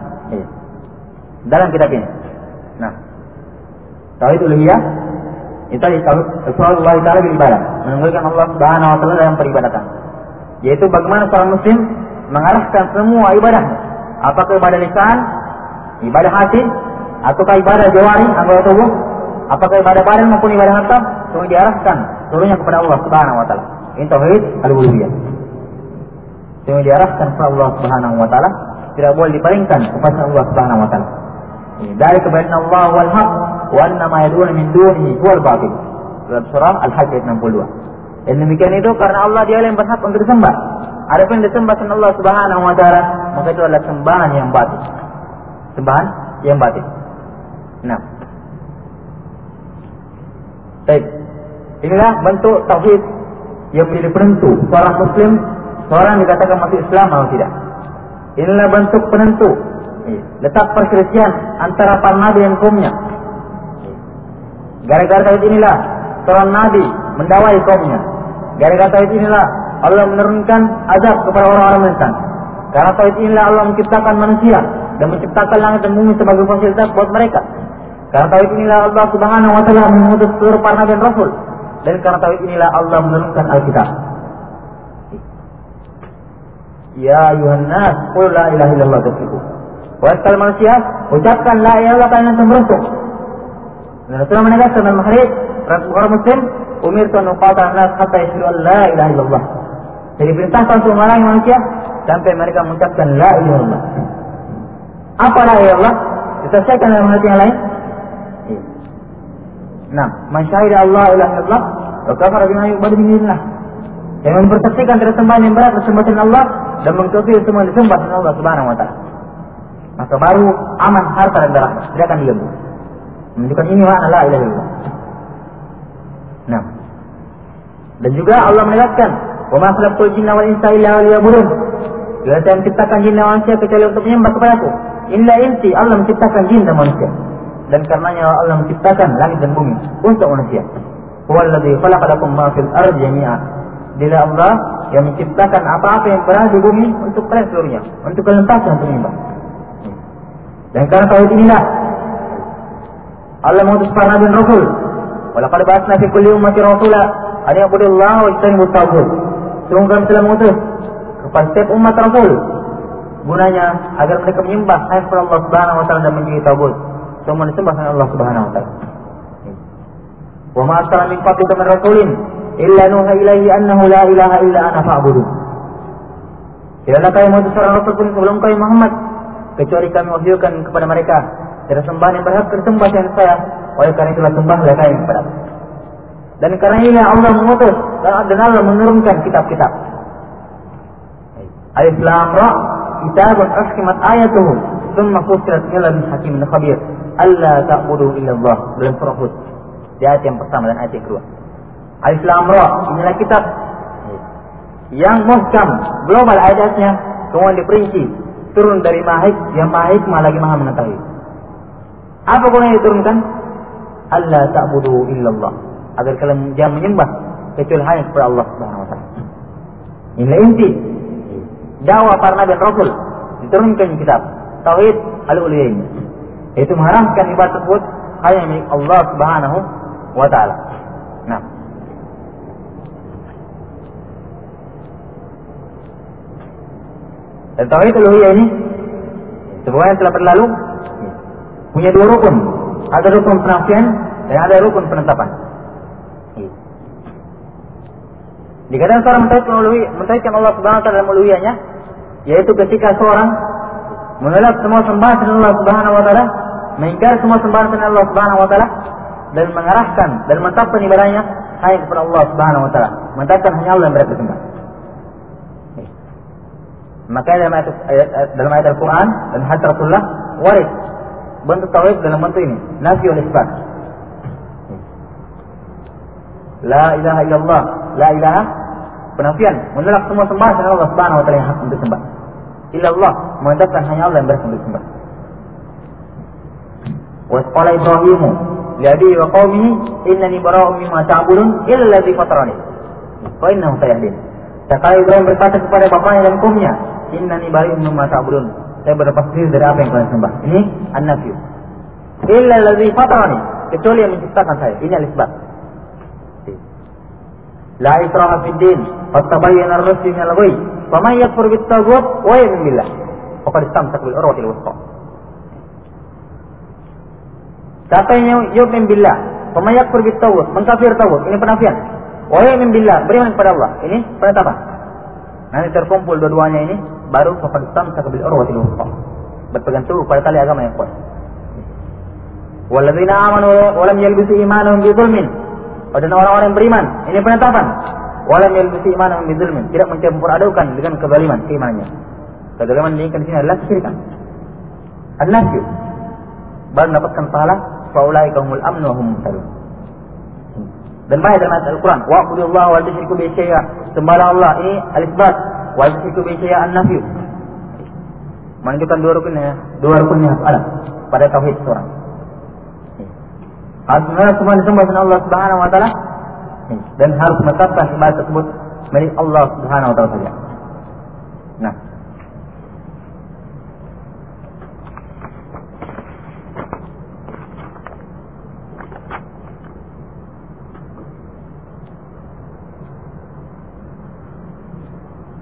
dalam kitab ini. Nah, tauhid al-uluhiyah itu tauhid Allah Taala bil ibadah, menunjukkan Allah Subhanahu wa taala dalam peribadatan. Yaitu bagaimana seorang muslim mengarahkan semua ibadahnya, apakah ibadah lisan, ibadah hati, ataukah ibadah jawari, anggota tubuh, apakah ibadah badan maupun ibadah harta, semua diarahkan seluruhnya kepada Allah Subhanahu wa taala. Ini tauhid al-uluhiyah. Semua diarahkan kepada Allah Subhanahu wa taala, tidak boleh dipalingkan kepada Allah Subhanahu wa taala. Dari kebenaran Allah wal haq wa anna ma yad'una min dunihi huwal batil. Dalam surah Al-Hajj ayat 62. Dan demikian itu karena Allah dia yang berhak untuk disembah. Adapun disembah selain Allah Subhanahu wa taala, maka itu adalah sembahan yang batil. Sembahan yang batil. Nah. Baik. Inilah bentuk tauhid yang menjadi penentu seorang muslim, seorang dikatakan masuk Islam atau tidak. Inilah bentuk penentu letak perselisihan antara para nabi dan kaumnya. Gara-gara tauhid inilah seorang nabi mendawai kaumnya. Gara-gara tauhid inilah Allah menurunkan azab kepada orang-orang beriman. Karena tauhid inilah Allah menciptakan manusia dan menciptakan langit dan bumi sebagai fasilitas buat mereka. Karena tauhid inilah Allah Subhanahu wa taala mengutus seluruh para nabi dan rasul. Dan karena tauhid inilah Allah menurunkan Alkitab. Ya ayuhan nas, qul la ilaha illallah tuflihu. Wahai sekalian manusia, ucapkan la ilaha illallah kalian akan beruntung. Dan Rasulullah menegaskan dalam hadis Rasulullah Muslim, umirtu an uqatil nas hatta yashhadu an la ilaha illallah. Jadi perintahkan untuk memerangi manusia sampai mereka mengucapkan la ilaha illallah. Apa la ilaha illallah? Diselesaikan dalam hadis yang lain. Nah, man syahida Allah ilaha illallah wa kafara bima yu'badu min dunillah. Yang mempersaksikan tidak sembahan yang berat disembah selain Allah dan mengkafir semua yang disembah selain Allah Subhanahu wa taala. Maka baru aman harta dan darah, tidak akan diganggu. Menunjukkan ini makna la ilaha illallah. Nah, dan juga Allah menegaskan, "Wa ma khalaqtul jinna wal insa illa liya'budun." Tidak saya menciptakan jin dan manusia kecuali untuk menyembah kepadaku. Inilah inti Allah menciptakan jin dan manusia. Dan karenanya Allah menciptakan langit dan bumi untuk manusia. Huwallazi khalaqa lakum ma fil ardi jami'a. Dia Allah yang menciptakan apa-apa yang berada di bumi untuk kalian seluruhnya, untuk kalian pasrah untuk menyembah. Dan karena tauhid inilah Allah mengutus para nabi dan rasul. Walaqad ba'atsna fi kulli ummatin rasula an ya'budullaha wa yajtanibut taghut. Sungguh kami telah mengutus kepada setiap umat rasul gunanya agar mereka menyembah hanya kepada Allah Subhanahu wa taala dan menjauhi taghut. Semua disembah oleh Allah Subhanahu wa taala. Wa ma arsalna min qablika min rasulin illa nuha ilaihi annahu la ilaha illa ana fa'budun. Tidaklah kami mengutus seorang rasul pun sebelum kami Muhammad kecuali kami wahyukan kepada mereka tidak sembahan yang berhak disembah selain saya, oleh karena itulah sembahlah kalian kepada aku. Dan karena ini Allah mengutus dan Allah menurunkan kitab-kitab. Alif Lam Ra, kitabun ahkamat ayatuhu, thumma fussilat min ladun hakimin khabir. Alla ta'budu illallah, dalam surah Hud. Di ayat yang pertama dan ayat yang kedua. Alif Lam Ra, inilah kitab yang muhkam, global ayatnya, kemudian diperinci, turun dari yang maha hikmah lagi maha mengetahui. Apa gunanya diturunkan? Alla ta'budu illallah, agar kalian jangan menyembah kecuali hanya kepada Allah Subhanahu wa taala. Inilah inti dakwah para nabi dan rasul, diturunkan kitab tauhid al-uluhiyah ini, yaitu mengharamkan ibadah tersebut hanya milik Allah Subhanahu wa taala. Nah, dan tauhid al-uluhiyah ini sebagaimana yang telah berlalu punya dua rukun. Ada rukun penafian dan ada rukun penetapan. Dikatakan seorang mentauhidkan Allah Subhanahu wa taala dalam uluhiyahnya, yaitu ketika seorang menolak semua sembahan selain Allah Subhanahu wa taala, mengingkari semua sembahan selain Allah Subhanahu wa taala, dan mengarahkan dan menetapkan ibadahnya hanya kepada Allah Subhanahu wa taala, menetapkan hanya Allah yang berhak disembah. Maka dalam ayat Al-Quran dan hadis Rasulullah warid bentuk tauhid dalam bentuk ini, nafi wal isbat. La ilaha illallah, la ilaha penafian, menolak semua sembahan selain Allah Subhanahu wa taala yang hak untuk disembah. Illallah, menetapkan hanya Allah yang berhak untuk disembah. Wa qala Ibrahim li abihi wa qaumihi innani bara'un mimma ta'budun illa alladhi fatarani wa innahu sayahdin. Sekali Ibrahim berkata kepada bapaknya dan kaumnya, innani bari'un mimma ta'budun, saya berlepas diri dari apa yang kalian sembah. Ini an-nafyu. Illa allazi fatarani, kecuali yang menciptakan saya. Ini al-isbat. La ikraha fid din, fattabayyana ar-rushd min al-ghayy. Faman yakfur bit-taghut wa yu'min billah, faqad istamsaka bil urwatil wuthqa. Siapa yang yu'min billah, faman yakfur bit-taghut, mengkafir taghut, ini penafian. Wa yu'min billah, beriman kepada Allah. Ini penetapan. Nanti terkumpul dua-duanya ini baru faqad istamsaka bil urwatil wuthqa, berpegang teguh pada tali agama yang kuat. Walladzina amanu wa lam yalbisu imanahum bi dzulmin, dan orang-orang yang beriman, ini penetapan. Wa lam yalbisu imanahum bi dzulmin, tidak mencampur adukan dengan kezaliman keimanannya. Kezaliman ini kan di sini adalah kesyirikan. An-nafyu, baru mendapatkan pahala fa ulaika humul amnu wa hum muhtadun. Dan banyak dalam ayat Al-Quran, wa'budullaha wa la tusyriku bihi syai'a, sembahlah Allah, ini al-isbat, wa la tusyriku bihi syai'a an-nafyu, menunjukkan dua rukunnya ada pada tauhid seorang. Harus semua disembah oleh Allah Subhanahu wa taala dan harus menetapkan ibadah tersebut milik Allah Subhanahu wa taala saja. Nah,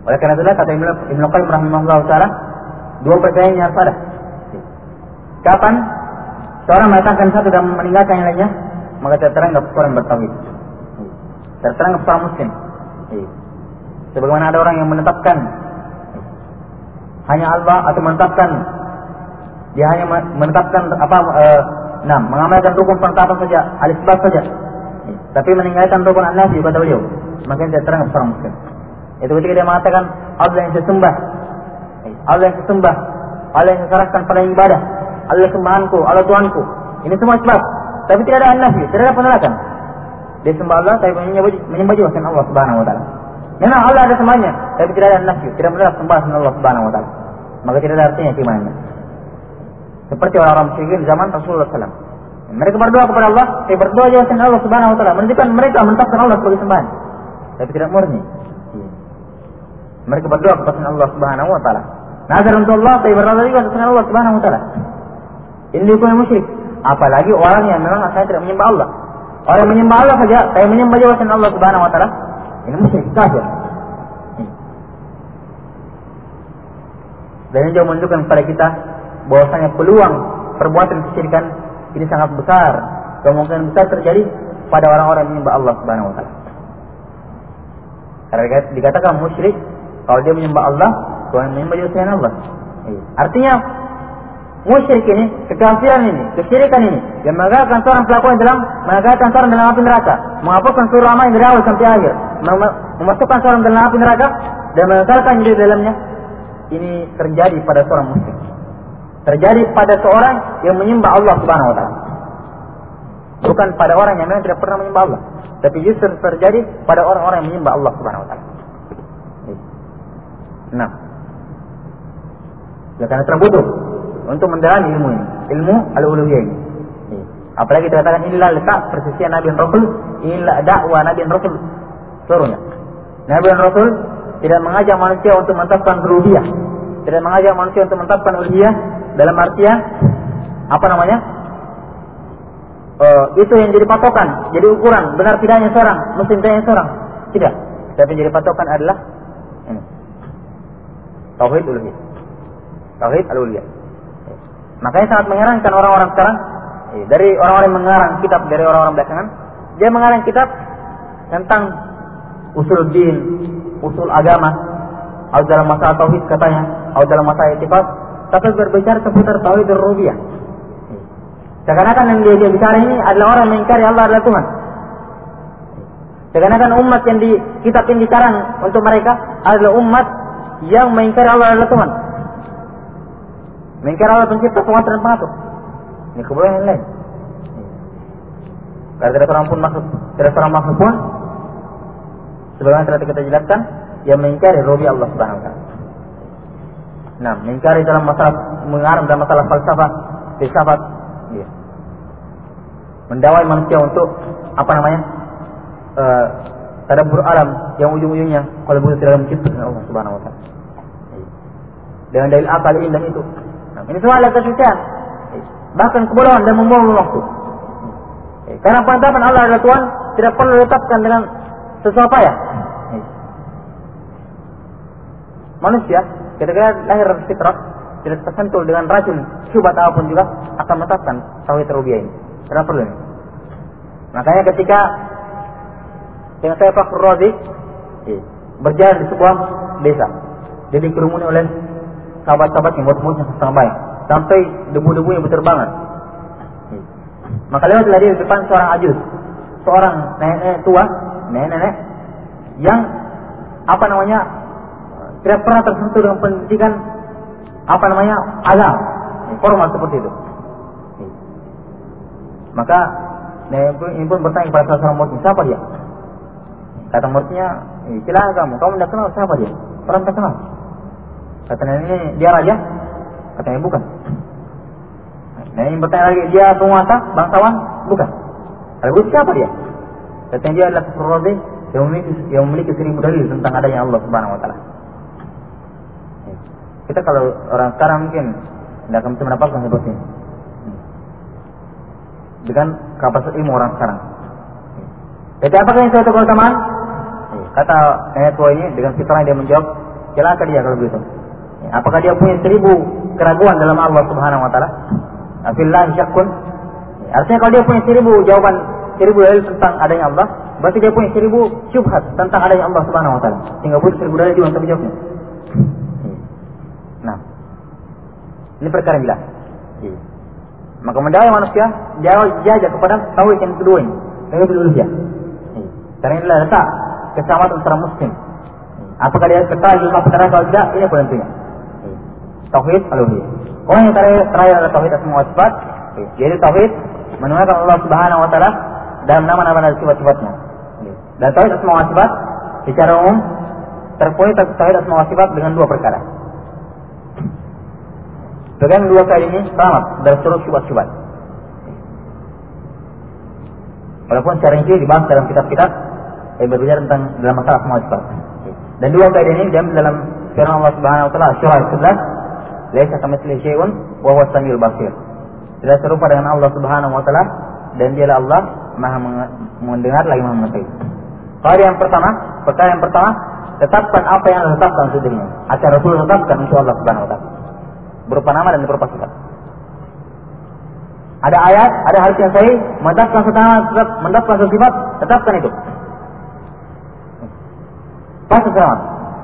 Oleh karena itulah kata Ibnu Qayyim rahimahullah taala, dua perkara yang harus ada. Kapan seorang meletakkan satu dan meninggalkan yang lainnya, maka terang orang bertauhid. Terang seorang muslim. Sebagaimana ada orang yang menetapkan hanya Allah atau menetapkan dia hanya menetapkan mengamalkan rukun pertama saja, al-isbat saja. Tapi meninggalkan rukun an-nafi kata beliau, maka dia terang seorang muslim. Itu ketika dia mengatakan Allah yang sesembah, Allah yang sesembah, Allah yang diserahkan pada ibadah, Allah sembahanku, Allah Tuhanku. Ini semua isbat, tapi tidak ada an-nafi, tidak ada penolakan. Dia sembah Allah, tapi menyembah juga selain Allah Subhanahu wa taala. Memang Allah ada semuanya, tapi tidak ada an-nafi, tidak menolak sembah selain Allah Subhanahu wa taala. Maka tidak ada artinya imannya. Seperti orang-orang musyrikin zaman Rasulullah SAW. Mereka berdoa kepada Allah, tapi berdoa juga selain Allah Subhanahu wa taala. Menunjukkan mereka menetapkan Allah sebagai sembahan, tapi tidak murni. Mereka berdoa kepada Allah Subhanahu wa taala. Nazar untuk Allah, tapi berdoa juga kepada Allah Subhanahu wa taala. Ini hukum musyrik. Apalagi orang yang memang asalnya tidak menyembah Allah. Orang yang menyembah Allah saja, tapi menyembah juga kepada Allah Subhanahu wa taala, ini musyrik, kafir. Dan ini juga menunjukkan kepada kita bahwasanya peluang perbuatan kesyirikan ini sangat besar. Kemungkinan besar terjadi pada orang-orang yang menyembah Allah Subhanahu wa taala. Karena dikatakan musyrik kalau dia menyembah Allah, Tuhan menyembah juga selain Allah. Artinya musyrik ini, kekafiran ini, kesyirikan ini yang menggagalkan seorang pelakunya menggagalkan seorang dalam api neraka, menghapuskan seluruh amal dari awal sampai akhir, memasukkan seorang dalam api neraka dan mengekalkan di dalamnya. Ini terjadi pada seorang muslim. Terjadi pada seorang yang menyembah Allah Subhanahu wa taala. Bukan pada orang yang memang tidak pernah menyembah Allah, tapi justru terjadi pada orang-orang yang menyembah Allah Subhanahu wa taala. Nah, ya karena terbutuh untuk mendalami ilmu ini, ilmu al-uluhiyah ini. Apalagi dikatakan inilah letak persisian Nabi dan Rasul, inilah dakwah Nabi dan Rasul seluruhnya. Nabi dan Rasul tidak mengajak manusia untuk menetapkan rububiyah, tidak mengajak manusia untuk menetapkan uluhiyah dalam artian itu yang jadi patokan, jadi ukuran benar tidaknya seorang muslim tidaknya seorang, tidak. Tapi yang jadi patokan adalah ini, tauhid uluhiyah, tauhid al-uluhiyah. Makanya sangat mengherankan orang-orang sekarang, dari orang-orang yang mengarang kitab, dari orang-orang belakangan, dia mengarang kitab tentang usul din, usul agama, atau dalam masalah tauhid katanya, atau dalam masalah i'tiqad, tapi berbicara seputar tauhid rububiyah. Seakan-akan yang dia bicara ini adalah orang yang mengingkari Allah adalah Tuhan. Seakan-akan umat yang di kitab ini dikarang untuk mereka adalah umat yang mengingkari Allah adalah Tuhan. Mengingkari Allah pencipta, penguasa dan pengatur. Ini kebolehan yang lain. Karena tidak seorang makhluk pun, sebagaimana telah kita jelaskan, yang mengingkari rububiyah Allah Subhanahu wa taala. Nah, mengingkari dalam masalah falsafah, filsafat, mendawai manusia untuk tadabbur alam yang ujung-ujungnya kalau bukan tidak menciptakan Allah Subhanahu wa taala. Dengan dalil akal indah itu. Nah, ini semua adalah kesesatan. Bahkan kebodohan dan membuang waktu. Karena penetapan Allah adalah Tuhan tidak perlu ditetapkan dengan sesuatu payah. Manusia ketika lahir fitrah tidak tersentuh dengan racun syubhat apapun juga akan menetapkan tauhid rububiyah ini. Tidak perlu ini. Makanya ketika dengan saya Pak Razi berjalan di sebuah desa, dia dikerumuni oleh sahabat-sahabat yang mulut-mulutnya setengah baik, sampai debu-debunya berterbangan. Maka lewatlah dia di depan seorang ajuz, seorang nenek tua, nenek yang tidak pernah tersentuh dengan pendidikan agama formal seperti itu. Maka nenek ini pun bertanya kepada salah seorang muridnya, siapa dia? Kata muridnya, silakan kamu tidak kenal siapa dia? Orang tak kenal. Kata nenek ini, dia raja? Katanya bukan. Nenek ini bertanya lagi, dia penguasa, bangsawan? Bukan. Lalu siapa dia? Katanya dia adalah Razi yang memiliki 1000 dalil tentang adanya Allah Subhanahu wa taala. Kita kalau orang sekarang mungkin tidak akan bisa mendapatkan seperti ini dengan kapasitas ilmu orang sekarang. Jadi apakah yang suatu keutamaan? Kata nenek tua ini dengan fitrahnya dia menjawab, celaka dia kalau begitu. Apakah dia punya 1000 keraguan dalam Allah Subhanahu wa taala? Afillahi syakkun. Artinya kalau dia punya 1000 jawaban, 1000 dalil tentang adanya Allah, berarti dia punya 1000 syubhat tentang adanya Allah Subhanahu wa taala. Sehingga butuh 1000 dalil juga untuk menjawabnya. Nah, ini perkara yang jelas. Maka mendakwa manusia jajak kepada tauhid yang kedua ini, tauhid uluhiyah. Karena inilah letak keselamatan seorang muslim. Apakah dia kekal di masuk neraka atau tidak? Ini penentunya. Tauhid uluhiyah. Orang yang terakhir adalah tauhid asma wa sifat, yaitu tauhid menunaikan Allah Subhanahu wa taala dalam nama-nama dan sifat-sifatnya. Dan tauhid asma wa sifat secara umum terpoint tauhid asma wa sifat dengan 2 perkara. Dengan 2 kali ini selamat dari seluruh syubhat-syubhat. Walaupun secara rinci dibahas dalam kitab-kitab yang berbicara tentang dalam masalah asma wa sifat. Dan 2 kali ini diambil dalam firman Allah Subhanahu wa taala Syura 11, "Laisa kamitslihi syai'un wa huwas samiul basir." Tidak serupa dengan Allah Subhanahu wa taala dan dialah Allah Maha mendengar lagi Maha mengetahui. Perkara yang pertama, tetapkan apa yang Allah tetapkan untuk dirinya. Akan Rasul tetapkan untuk Allah Subhanahu wa taala. Berupa nama dan berupa sifat. Ada ayat, ada hadis yang sahih menetapkan satu sifat, tetapkan itu. Pasti selamat.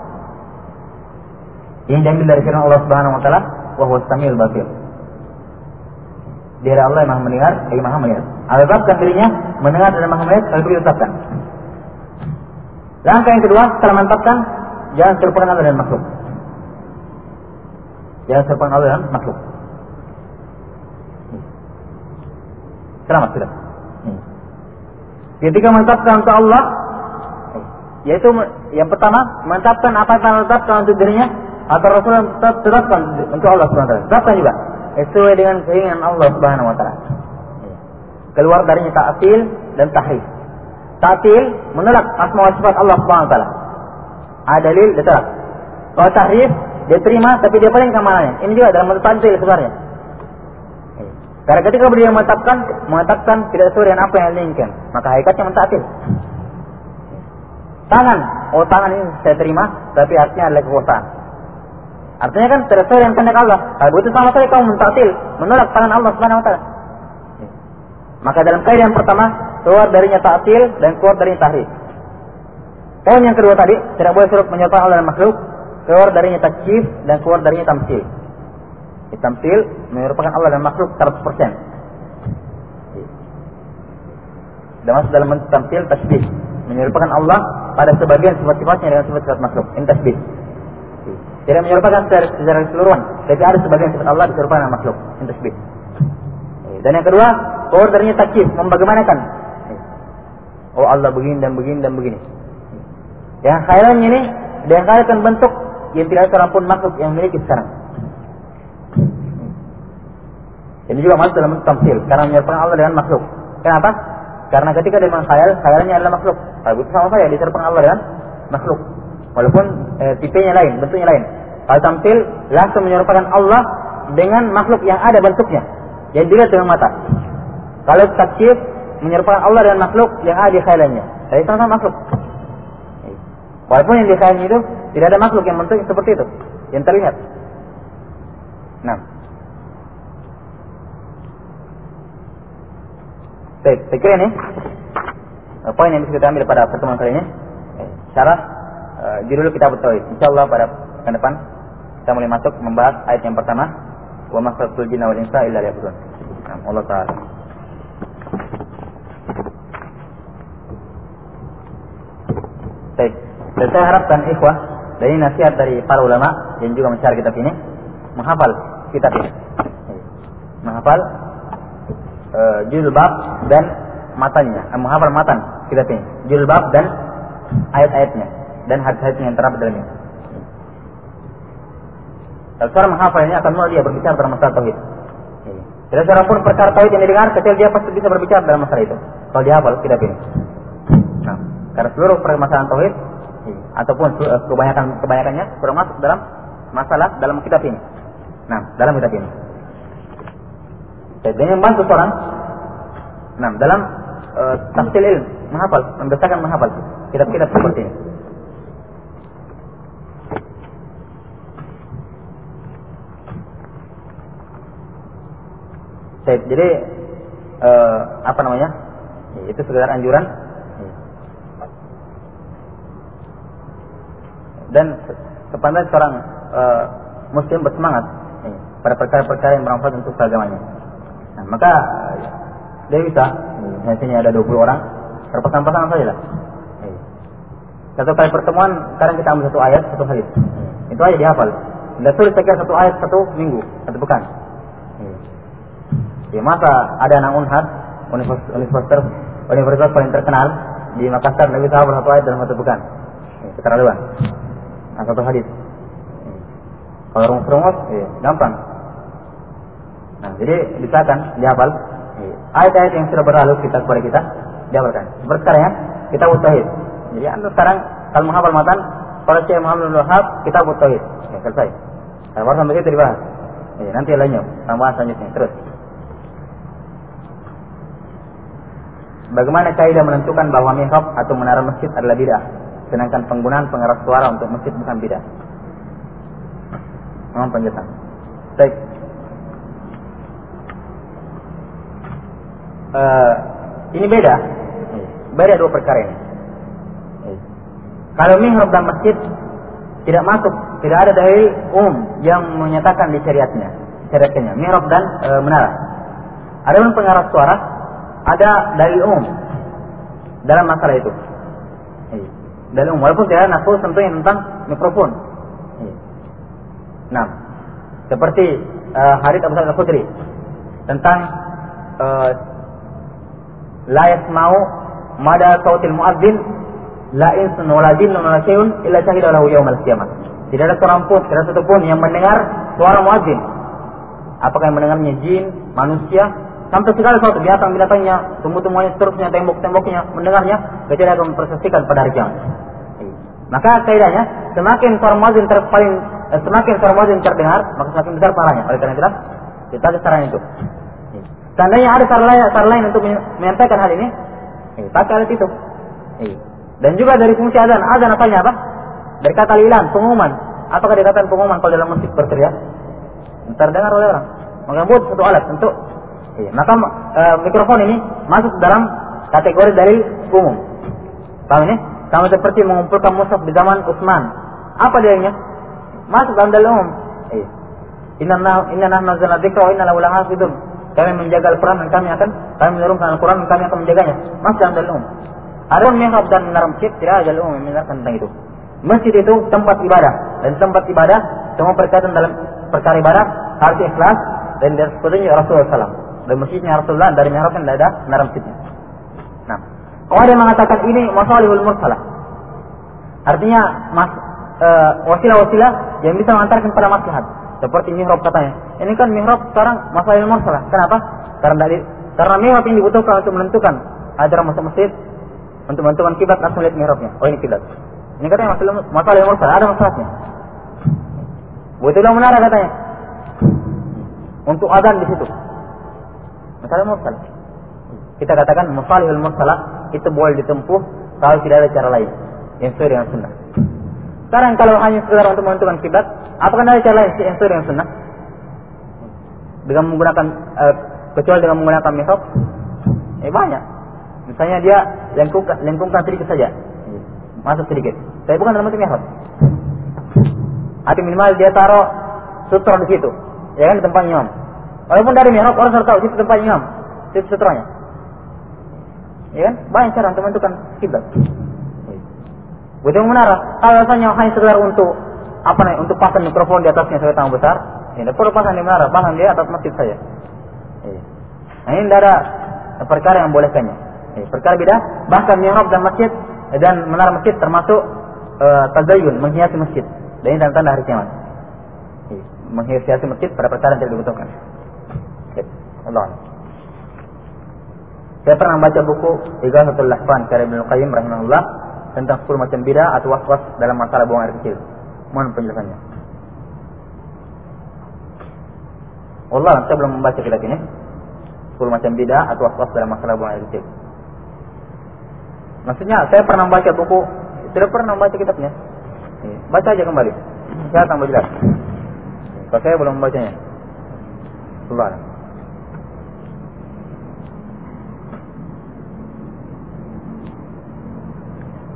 Ini diambil dari firman Allah Subhanahu wa taala, "Wa huwas samiul basir." Dia Allah yang Maha mendengar, lagi Maha melihat. Allah tetapkan dirinya mendengar dan Maha melihat, kalau begitu tetapkan. Langkah yang kedua, setelah menetapkan, jangan serupakan Allah dengan makhluk. Jangan serupakan Allah dengan makhluk. Selamat sudah. Ketika menetapkan untuk Allah, yaitu yang pertama menetapkan apa yang Allah tetapkan untuk dirinya atau Rasul tetapkan untuk Allah Subhanahu wa taala. Tetapkan juga sesuai dengan keinginan Allah Subhanahu wa taala. Keluar darinya ta'til dan tahrif. Ta'til menolak asma wa sifat Allah Subhanahu wa taala. Ada dalil ditolak. Kalau tahrif dia terima tapi dia palingkan maknanya. Ini juga dalam bentuk ta'til sebenarnya. Karena ketika beliau mengatakan tidak sesuai dengan apa yang diinginkan, maka hakikatnya mentaktil. Tangan ini saya terima, tapi artinya adalah kekuasaan. Artinya kan tidak sesuai dengan kehendak Allah. Kalau itu sama sekali kamu mentaktil, menolak tangan Allah Subhanahu wa taala. Maka dalam kaidah yang pertama, keluar darinya taktil dan keluar darinya tahrif. Poin yang kedua tadi, tidak boleh suruh menyerupakan Allah dan makhluk, keluar darinya takyif dan keluar darinya tamtsil. Tamtsil menyerupakan Allah dan makhluk 100%. Dan masuk dalam bentuk tamtsil tasbih, menyerupakan Allah pada sebagian sifat-sifatnya dengan sifat-sifat makhluk. Ini tasbih. Tidak menyerupakan secara keseluruhan, tapi ada sebagian sifat Allah diserupakan dengan makhluk. Ini tasbih. Dan yang kedua, keluar darinya takyif, membagaimanakan. Oh Allah begini dan begini dan begini. Yang khayalannya ini, dia khayalan bentuk yang tidak seorang pun makhluk yang memiliki sekarang. Ini juga masuk dalam tamtsil karena menyerupakan Allah dengan makhluk. Kenapa? Karena ketika dia mengkhayal, khayalannya adalah makhluk. Kalau itu sama saja diserupakan Allah dengan makhluk. Walaupun tipenya lain, bentuknya lain. Kalau tamtsil langsung menyerupakan Allah dengan makhluk yang ada bentuknya, yang dilihat dengan mata. Kalau takyif menyerupakan Allah dengan makhluk yang ada di khayalannya. Jadi sama-sama makhluk. Walaupun yang di khayalannya itu tidak ada makhluk yang bentuknya seperti itu, yang terlihat. Nah, saya kira ini poin yang bisa kita ambil pada pertemuan kali ini. Syarah judul kitab tauhid. Insyaallah pada pekan depan kita mulai masuk membahas ayat yang pertama, wa ma khalaqtul jinna wal insa illa liya'budun. Allah taala. Baik, saya harapkan ikhwah, dan ini nasihat dari para ulama yang juga mensyarah kitab ini, menghafal kitab ini. Menghafal judul bab dan matanya, menghafal matan kitab ini, judul bab dan ayat-ayatnya dan hadis-hadisnya yang terdapat dalamnya. Kalau seorang menghafal ini akan mulai dia berbicara dalam masalah tauhid. Tidak seorang pun perkara tauhid yang didengar kecuali dia pasti bisa berbicara dalam masalah itu. Kalau dia hafal kitab ini. Nah, karena seluruh permasalahan tauhid ataupun kebanyakannya termasuk dalam masalah dalam kitab ini. Nah, dalam kitab ini. Jadi membantu seorang dalam tahsil ilmu, menghafal, membiasakan menghafal kitab-kitab seperti ini. Jadi apa namanya? Itu sekedar anjuran. Dan sepantasnya seorang muslim bersemangat pada perkara-perkara yang bermanfaat untuk agamanya. Nah, maka dia bisa, misalnya ada 20 orang, berpasang-pasangan saja lah. Satu kali pertemuan, sekarang kita ambil satu ayat, satu hadis. Itu aja dihafal. Tidak sulit sekali satu ayat satu minggu, satu pekan. Ya, masa ada anak Unhad, universitas paling terkenal di Makassar, Nabi hafal satu ayat dalam satu pekan. Keterlaluan. Nah, satu hadis. Kalau rungus-rungus, gampang. Nah, jadi bisa kan dihafal. Ayat-ayat yang sudah berlalu kita kepada kita dihafalkan. Seperti sekarang ya, kita tauhid. Jadi anda sekarang kalau menghafal matan, kalau Syekh Muhammad bin Wahab, kita tauhid. Ya, selesai. Nah, baru sampai situ dibahas. Nanti lainnya, tambahan selanjutnya terus. Bagaimana kaidah menentukan bahwa mihrab atau menara masjid adalah bid'ah, sedangkan penggunaan pengeras suara untuk masjid bukan bid'ah? Mohon penjelasan. Baik. Ini beda dua perkara ini. Kalau mihrab dan masjid tidak masuk, tidak ada dalil yang menyatakan di syariatnya mihrab dan menara. Adapun pengeras suara ada dalil dalam masalah itu. Dalil walaupun tidak ada nafsu tentunya tentang mikrofon. Nah, seperti hadits Abu Sa'id Al-Khudri tentang la yasma'u mada sautil muadzin la insun wala jinnun wala syai'un illa syahida lahu yaumal qiyamah. Tidak ada seorang pun, tidak satu pun yang mendengar suara muadzin. Apakah yang mendengarnya jin, manusia, sampai segala sesuatu, binatang-binatangnya, tumbuh-tumbuhannya, seterusnya, tembok-temboknya mendengarnya, kecuali akan mempersesikan pada hari kiamat. Maka kaidahnya semakin suara muadzin terdengar, maka semakin besar pahalanya. Oleh karena itulah kita saran itu. Seandainya ada cara lain untuk menyampaikan hal ini, pakai alat itu. Dan juga dari fungsi azan apanya apa? Dari kata lilan, pengumuman. Apakah dikatakan pengumuman kalau dalam masjid berteriak? Terdengar oleh orang. Maka buat satu alat untuk. Maka mikrofon ini masuk dalam kategori dalil umum. Paham ini? Sama seperti mengumpulkan mushaf di zaman Utsman. Apa dalilnya? Masuk dalam dalil umum. Inna nahnu nazzalna dzikra wa inna lahu lahafidun. Kami menjaga Al-Quran dan kami menurunkan Al-Quran dan kami akan menjaganya. Masuk dalam dalil umum. Adapun mihrab dan menara masjid tidak ada dalil umum yang menerangkan tentang itu. Masjid itu tempat ibadah, dan tempat ibadah semua berkaitan dalam perkara ibadah harus ikhlas dan dari petunjuk Rasulullah SAW. Dan masjidnya Rasulullah dari mihrab dan ada menara masjidnya. Nah, kalau ada yang mengatakan ini masalihul mursalah, artinya wasilah-wasilah yang bisa mengantarkan pada maslahat. Seperti mihrab katanya. Ini kan mihrab sekarang masalihul mursalah. Kenapa? Karena mihrab ini dibutuhkan untuk menentukan ajaran masuk masjid, untuk menentukan kiblat langsung lihat mihrabnya. Oh, ini kiblat. Ini katanya masalah mursalah, ada masalahnya. Butuhlah menara katanya. Untuk adzan di situ. Masalah mursalah. Kita katakan masalihul mursalah itu boleh ditempuh kalau tidak ada cara lain yang sesuai dengan sunnah. Sekarang kalau hanya sekedar untuk menentukan kiblat, apakah ada cara lain yang sesuai dengan sunnah? Dengan menggunakan kecuali dengan menggunakan mihrab? Banyak. Misalnya dia lengkungkan sedikit saja, masuk sedikit. Tapi bukan dalam bentuk mihrab. Atau minimal dia taruh sutra di situ, ya kan, di tempat imam. Walaupun dari mihrab orang sudah tahu situ tempat imam, situ sutranya. Ya kan, banyak cara untuk menentukan kiblat. Butuh menara. Kalau rasanya hanya sekedar untuk untuk pasang mikrofon di atasnya sebagai tamu besar, tidak perlu pasang di menara, pasang di atas masjid saja. Nah, ini tidak ada perkara yang bolehkannya. Perkara beda. Bahkan mihrab dan masjid dan menara masjid termasuk tazayyun, menghiasi masjid. Dan ini tanda hari kiamat. Menghiasi masjid pada perkara yang tidak dibutuhkan. Allah. Saya pernah membaca buku Ighathatul Lahfan karya Ibnu Qayyim rahimahullah tentang 10 macam bidah atau was-was dalam masalah buang air kecil. Mohon penjelasannya. Allah, saya belum membaca kitab ini. 10 macam bidah atau was-was dalam masalah buang air kecil. Maksudnya saya pernah membaca buku, tidak pernah membaca kitabnya. Baca aja kembali. Saya tambah jelas. Kalau saya belum membacanya. Allah.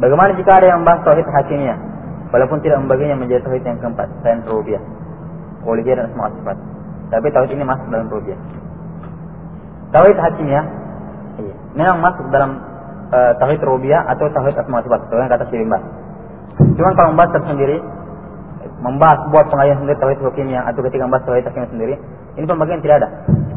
Bagaimana jika ada yang membahas tauhid hakimiyah, walaupun tidak membaginya menjadi tauhid yang keempat, selain rububiyah, uluhiyah dan asma wa sifat. Tapi tauhid ini masuk dalam rububiyah. Tauhid hakimiyah memang masuk dalam tauhid rububiyah atau tauhid asma wa sifat, sesuai kata Syekh Ibn. Cuma kalau membahas tersendiri, membahas buat pengajian sendiri tauhid hakimiyah atau ketika membahas tauhid hakimiyah sendiri, ini pembagian tidak ada.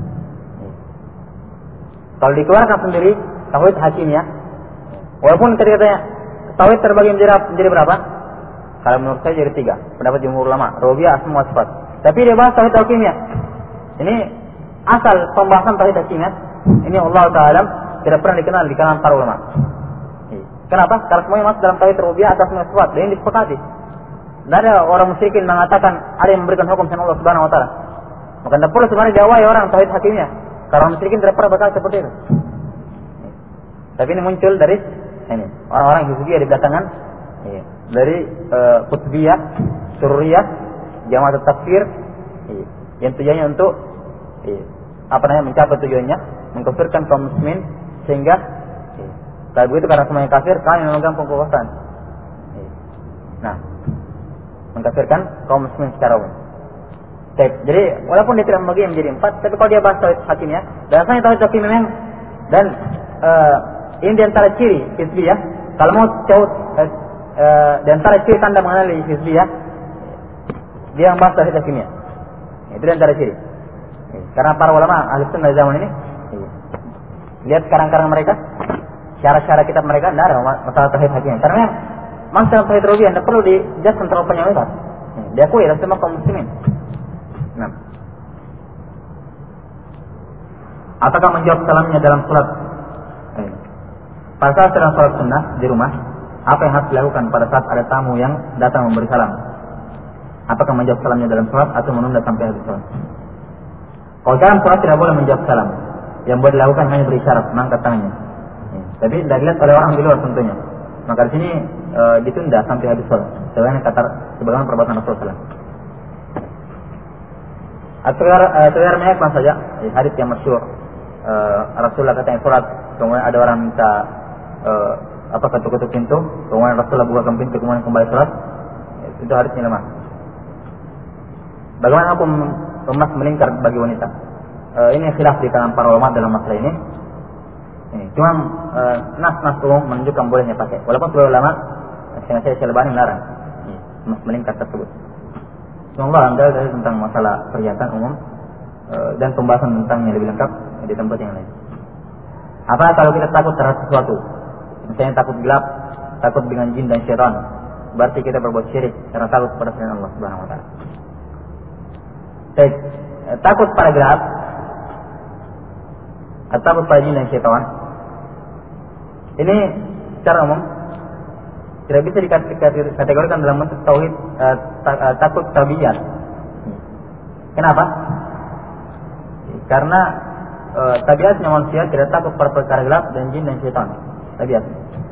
Kalau dikeluarkan sendiri tauhid hakimiyah, walaupun ketika tanya tauhid terbagi menjadi berapa? Kalau menurut saya jadi 3. Pendapat jumhur ulama, rububiyah, asma wa sifat. Tapi dia bahas tauhid hakimiyah. Ini asal pembahasan tauhid hakimiyah. Ini Allah Taala tidak pernah dikenal di kalangan para ulama. Kenapa? Karena semuanya masuk dalam tauhid rububiyah atas asma wa sifat. Dan ini disepakati. Tidak ada orang musyrikin mengatakan ada yang memberikan hukum selain Allah Subhanahu wa taala. Maka tidak perlu sebenarnya diawai orang tauhid hakimiyah. Karena musyrikin tidak pernah berkata seperti itu. Tapi ini muncul dari ini orang-orang hizbiyah di belakangan, dari qutbiyah, sururiyah, jamaah tafsir, yang tujuannya untuk mencapai tujuannya, mengkafirkan kaum muslimin sehingga kalau begitu karena semuanya kafir kami memegang kekuasaan. Nah, mengkafirkan kaum muslimin secara umum. Jadi walaupun dia tidak membagi menjadi 4, tapi kalau dia bahas tauhid hakimiyah, dan asalnya tauhid hakimiyah dan ini di antara ciri hizbiyah. Kalau mau tahu di antara ciri tanda mengenali hizbiyah, dia yang bahas tauhid hakimiyah. Itu di antara ciri. Karena para ulama ahli sunnah zaman ini, lihat karang-karang mereka, syarah-syarah kitab mereka, tidak ada masalah tauhid hakimiyah. Karena masalah tauhid rububiyah tidak perlu dijelaskan terlalu panjang lebar. Diakui oleh semua kaum muslimin. Nah, apakah menjawab salamnya dalam salat? Pada saat sedang salat sunnah di rumah, apa yang harus dilakukan pada saat ada tamu yang datang memberi salam? Apakah menjawab salamnya dalam salat atau menunda sampai habis salat? Kalau dalam salat tidak boleh menjawab salam. Yang boleh dilakukan hanya berisyarat, mengangkat tangannya. Tapi tidak dilihat oleh orang di luar tentunya. Maka di sini ditunda sampai habis salat. Sebagaimana perbuatan Rasulullah SAW. Sekedar menyebutkan saja hadis yang masyhur. Rasulullah katanya sholat, kemudian ada orang minta ketuk-ketuk pintu, kemudian Rasulullah bukakan pintu, kemudian kembali sholat. Itu hadisnya lemah. Bagaimana hukum emas melingkar bagi wanita? Ini khilaf di kalangan para ulama dalam masalah ini. Cuma nas umum menunjukkan bolehnya pakai. Walaupun para ulama, saya Syalbani melarang emas melingkar tersebut. Semoga Anda dari tentang masalah perhiasan umum dan pembahasan tentangnya lebih lengkap di tempat yang lain. Apa kalau kita takut terhadap sesuatu? Misalnya takut gelap, takut dengan jin dan syaitan, berarti kita berbuat syirik karena takut kepada selain Allah Subhanahu wa taala. Takut pada gelap atau takut pada jin dan syaitan, ini secara umum tidak bisa dikategorikan dalam bentuk tauhid takut tabiat. Kenapa? Karena tabiatnya manusia tidak takut pada perkara gelap dan jin dan syaitan. Tabiat.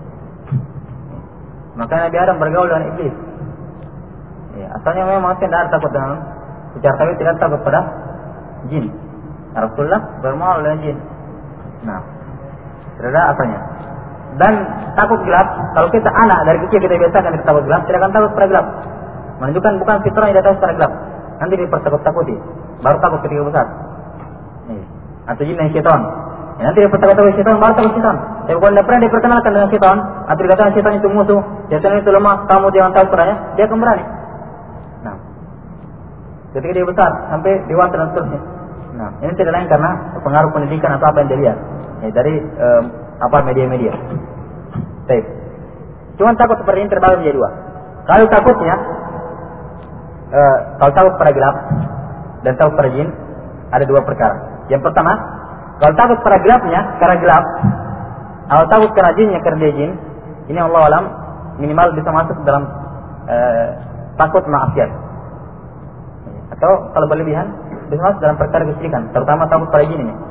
Maka Nabi Adam bergaul dengan iblis. Asalnya memang manusia tidak takut dengan secara tabiat, tidak takut pada jin. Rasulullah bergaul dengan jin. Nah, tidak ada asalnya. Dan takut gelap, kalau kita anak dari kecil kita biasakan kita takut gelap, tidak akan takut pada gelap. Menunjukkan bukan fitrah yang datang secara gelap. Nanti dipertakut-takuti, baru takut ketika besar. Atau jin dan syaitan. Nanti dipertakut-takuti syaitan, baru takut syaitan. Tapi kalau tidak pernah diperkenalkan dengan syaitan, atau dikatakan syaitan itu musuh, syaitan itu lemah, kamu jangan takut padanya, dia akan berani. Nah, ketika dia besar, sampai dewasa dan seterusnya. Nah, ini tidak lain karena pengaruh pendidikan atau apa yang dia lihat dari media-media. Baik. Cuma takut seperti ini terbagi menjadi 2. Kalau takutnya, kalau takut pada gelap dan takut pada jin, ada 2 perkara. Yang pertama, kalau takut pada gelapnya karena gelap, atau takut karena jinnya karena dia jin, ini Allah alam minimal bisa masuk dalam takut maksiat. Atau kalau berlebihan bisa masuk dalam perkara kesyirikan, terutama takut pada jin ini.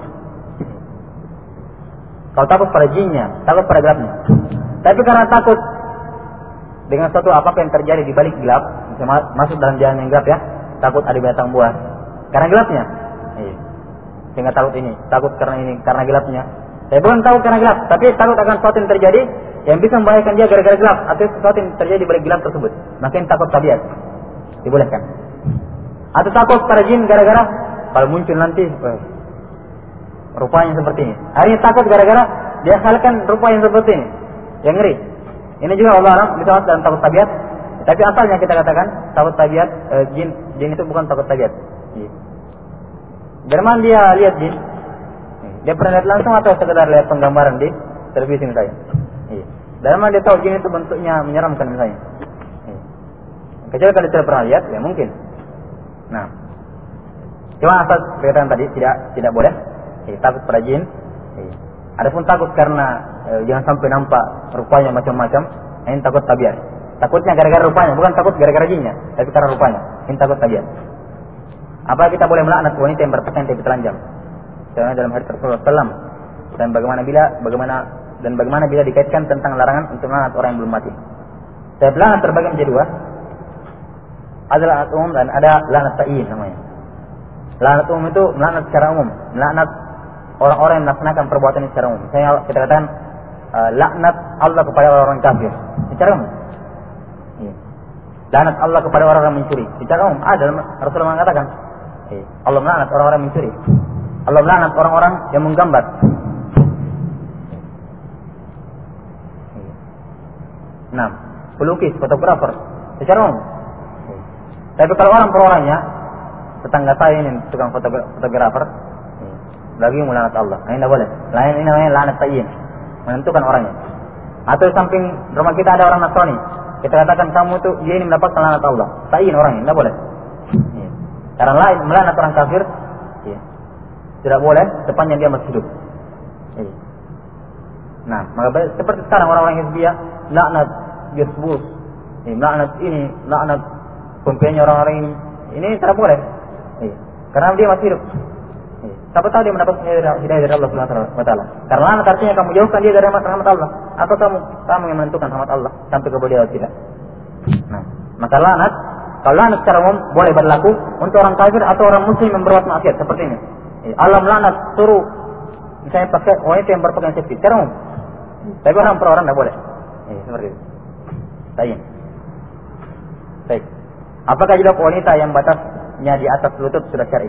Kalau takut pada jinnya, takut pada gelapnya. Tapi karena takut dengan suatu apapun yang terjadi di balik gelap, masuk dalam jalan yang gelap ya, takut ada binatang buas. Karena gelapnya. Sehingga takut ini, takut karena ini, karena gelapnya. Saya bukan takut karena gelap, tapi takut akan sesuatu yang terjadi yang bisa membahayakan dia gara-gara gelap atau sesuatu yang terjadi di balik gelap tersebut. Makin takut tabiat. Dibolehkan. Atau takut pada jin gara-gara kalau muncul nanti rupanya seperti ini. Hari ini takut gara-gara dia halalkan rupa yang seperti ini. Yang ngeri. Ini juga Allah Alam bisa masuk dalam takut tabiat. Tapi asalnya kita katakan takut tabiat jin itu bukan takut tabiat. Dari mana dia lihat jin? Dia pernah lihat langsung atau sekedar lihat penggambaran di televisi misalnya? Dari mana dia tahu jin itu bentuknya menyeramkan misalnya? Kecuali kalau tidak pernah lihat, ya mungkin. Nah, cuma asal perkataan tadi tidak boleh. Takut pada jin. Adapun takut karena jangan sampai nampak rupanya macam-macam, ini takut tabiat. Takutnya gara-gara rupanya, bukan takut gara-gara jinnya, tapi karena rupanya. Ini takut tabiat. Apa kita boleh melaknat wanita yang berpakaian tapi telanjang? Karena dalam hadis Rasulullah SAW. Dan bagaimana bila dikaitkan tentang larangan untuk melaknat orang yang belum mati? Saya laknat terbagi menjadi dua. Ada laknat umum dan ada laknat ta'yin namanya. Laknat umum itu melaknat secara umum, melaknat orang-orang yang melaksanakan perbuatan secara umum. Saya kita katakan laknat Allah kepada orang kafir secara umum. Laknat Allah kepada orang-orang mencuri secara umum. Ada Rasulullah mengatakan Allah melaknat orang-orang mencuri. Allah melaknat orang-orang yang menggambar. Nah, pelukis, fotografer secara umum. Tapi kalau orang per orangnya, tetangga saya ini tukang fotografer, lagi melaknat Allah. Ini tidak boleh. Lain ini namanya laknat ta'yin, menentukan orangnya. Atau samping rumah kita ada orang Nasrani, kita katakan kamu itu dia ini mendapatkan laknat Allah. Ta'yin orangnya, tidak boleh. Karena lain melaknat orang kafir, tidak boleh sepanjang dia masih hidup. Nah, maka seperti sekarang orang-orang Hizbiyah laknat Yesus, laknat ini, laknat pemimpinnya orang-orang ini tidak boleh. Karena dia masih hidup. Siapa tahu dia mendapat hidayah dari Allah Subhanahu wa taala. Karena laknat artinya kamu jauhkan dia dari rahmat Allah, atau kamu yang menentukan rahmat Allah sampai ke beliau tidak. Nah, maka laknat, kalau laknat secara umum boleh berlaku untuk orang kafir atau orang muslim yang berbuat maksiat seperti ini. Allah melaknat suruh misalnya pakai wanita yang berpakaian seperti secara umum. Tapi orang per orang tidak boleh. Seperti itu. Baik. Apakah juga wanita yang batasnya di atas lutut sudah syar'i?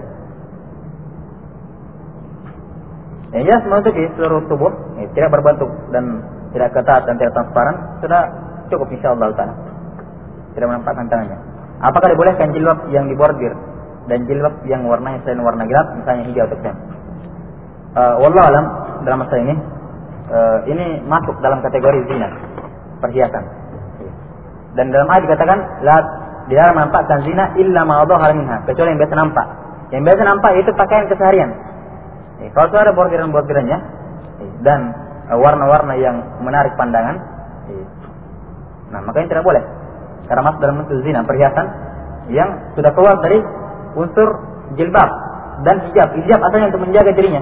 Yang jelas menutupi seluruh tubuh, tidak berbentuk dan tidak ketat dan tidak transparan, sudah cukup insyaallah taala. Tidak menampakkan tangannya. Apakah dibolehkan jilbab yang dibordir dan jilbab yang warnanya selain warna gelap, misalnya hijau atau krem? Wallahu alam dalam masalah ini masuk dalam kategori zina, perhiasan. Dan dalam ayat dikatakan dia menampakkan zina illa ma dhahara minha, kecuali yang biasa nampak. Yang biasa nampak itu pakaian keseharian. Kalau ada bordiran-bordirannya dan warna-warna yang menarik pandangan, nah makanya tidak boleh. Karena masuk dalam unsur zina, perhiasan yang sudah keluar dari unsur jilbab dan hijab. Hijab asalnya untuk menjaga dirinya.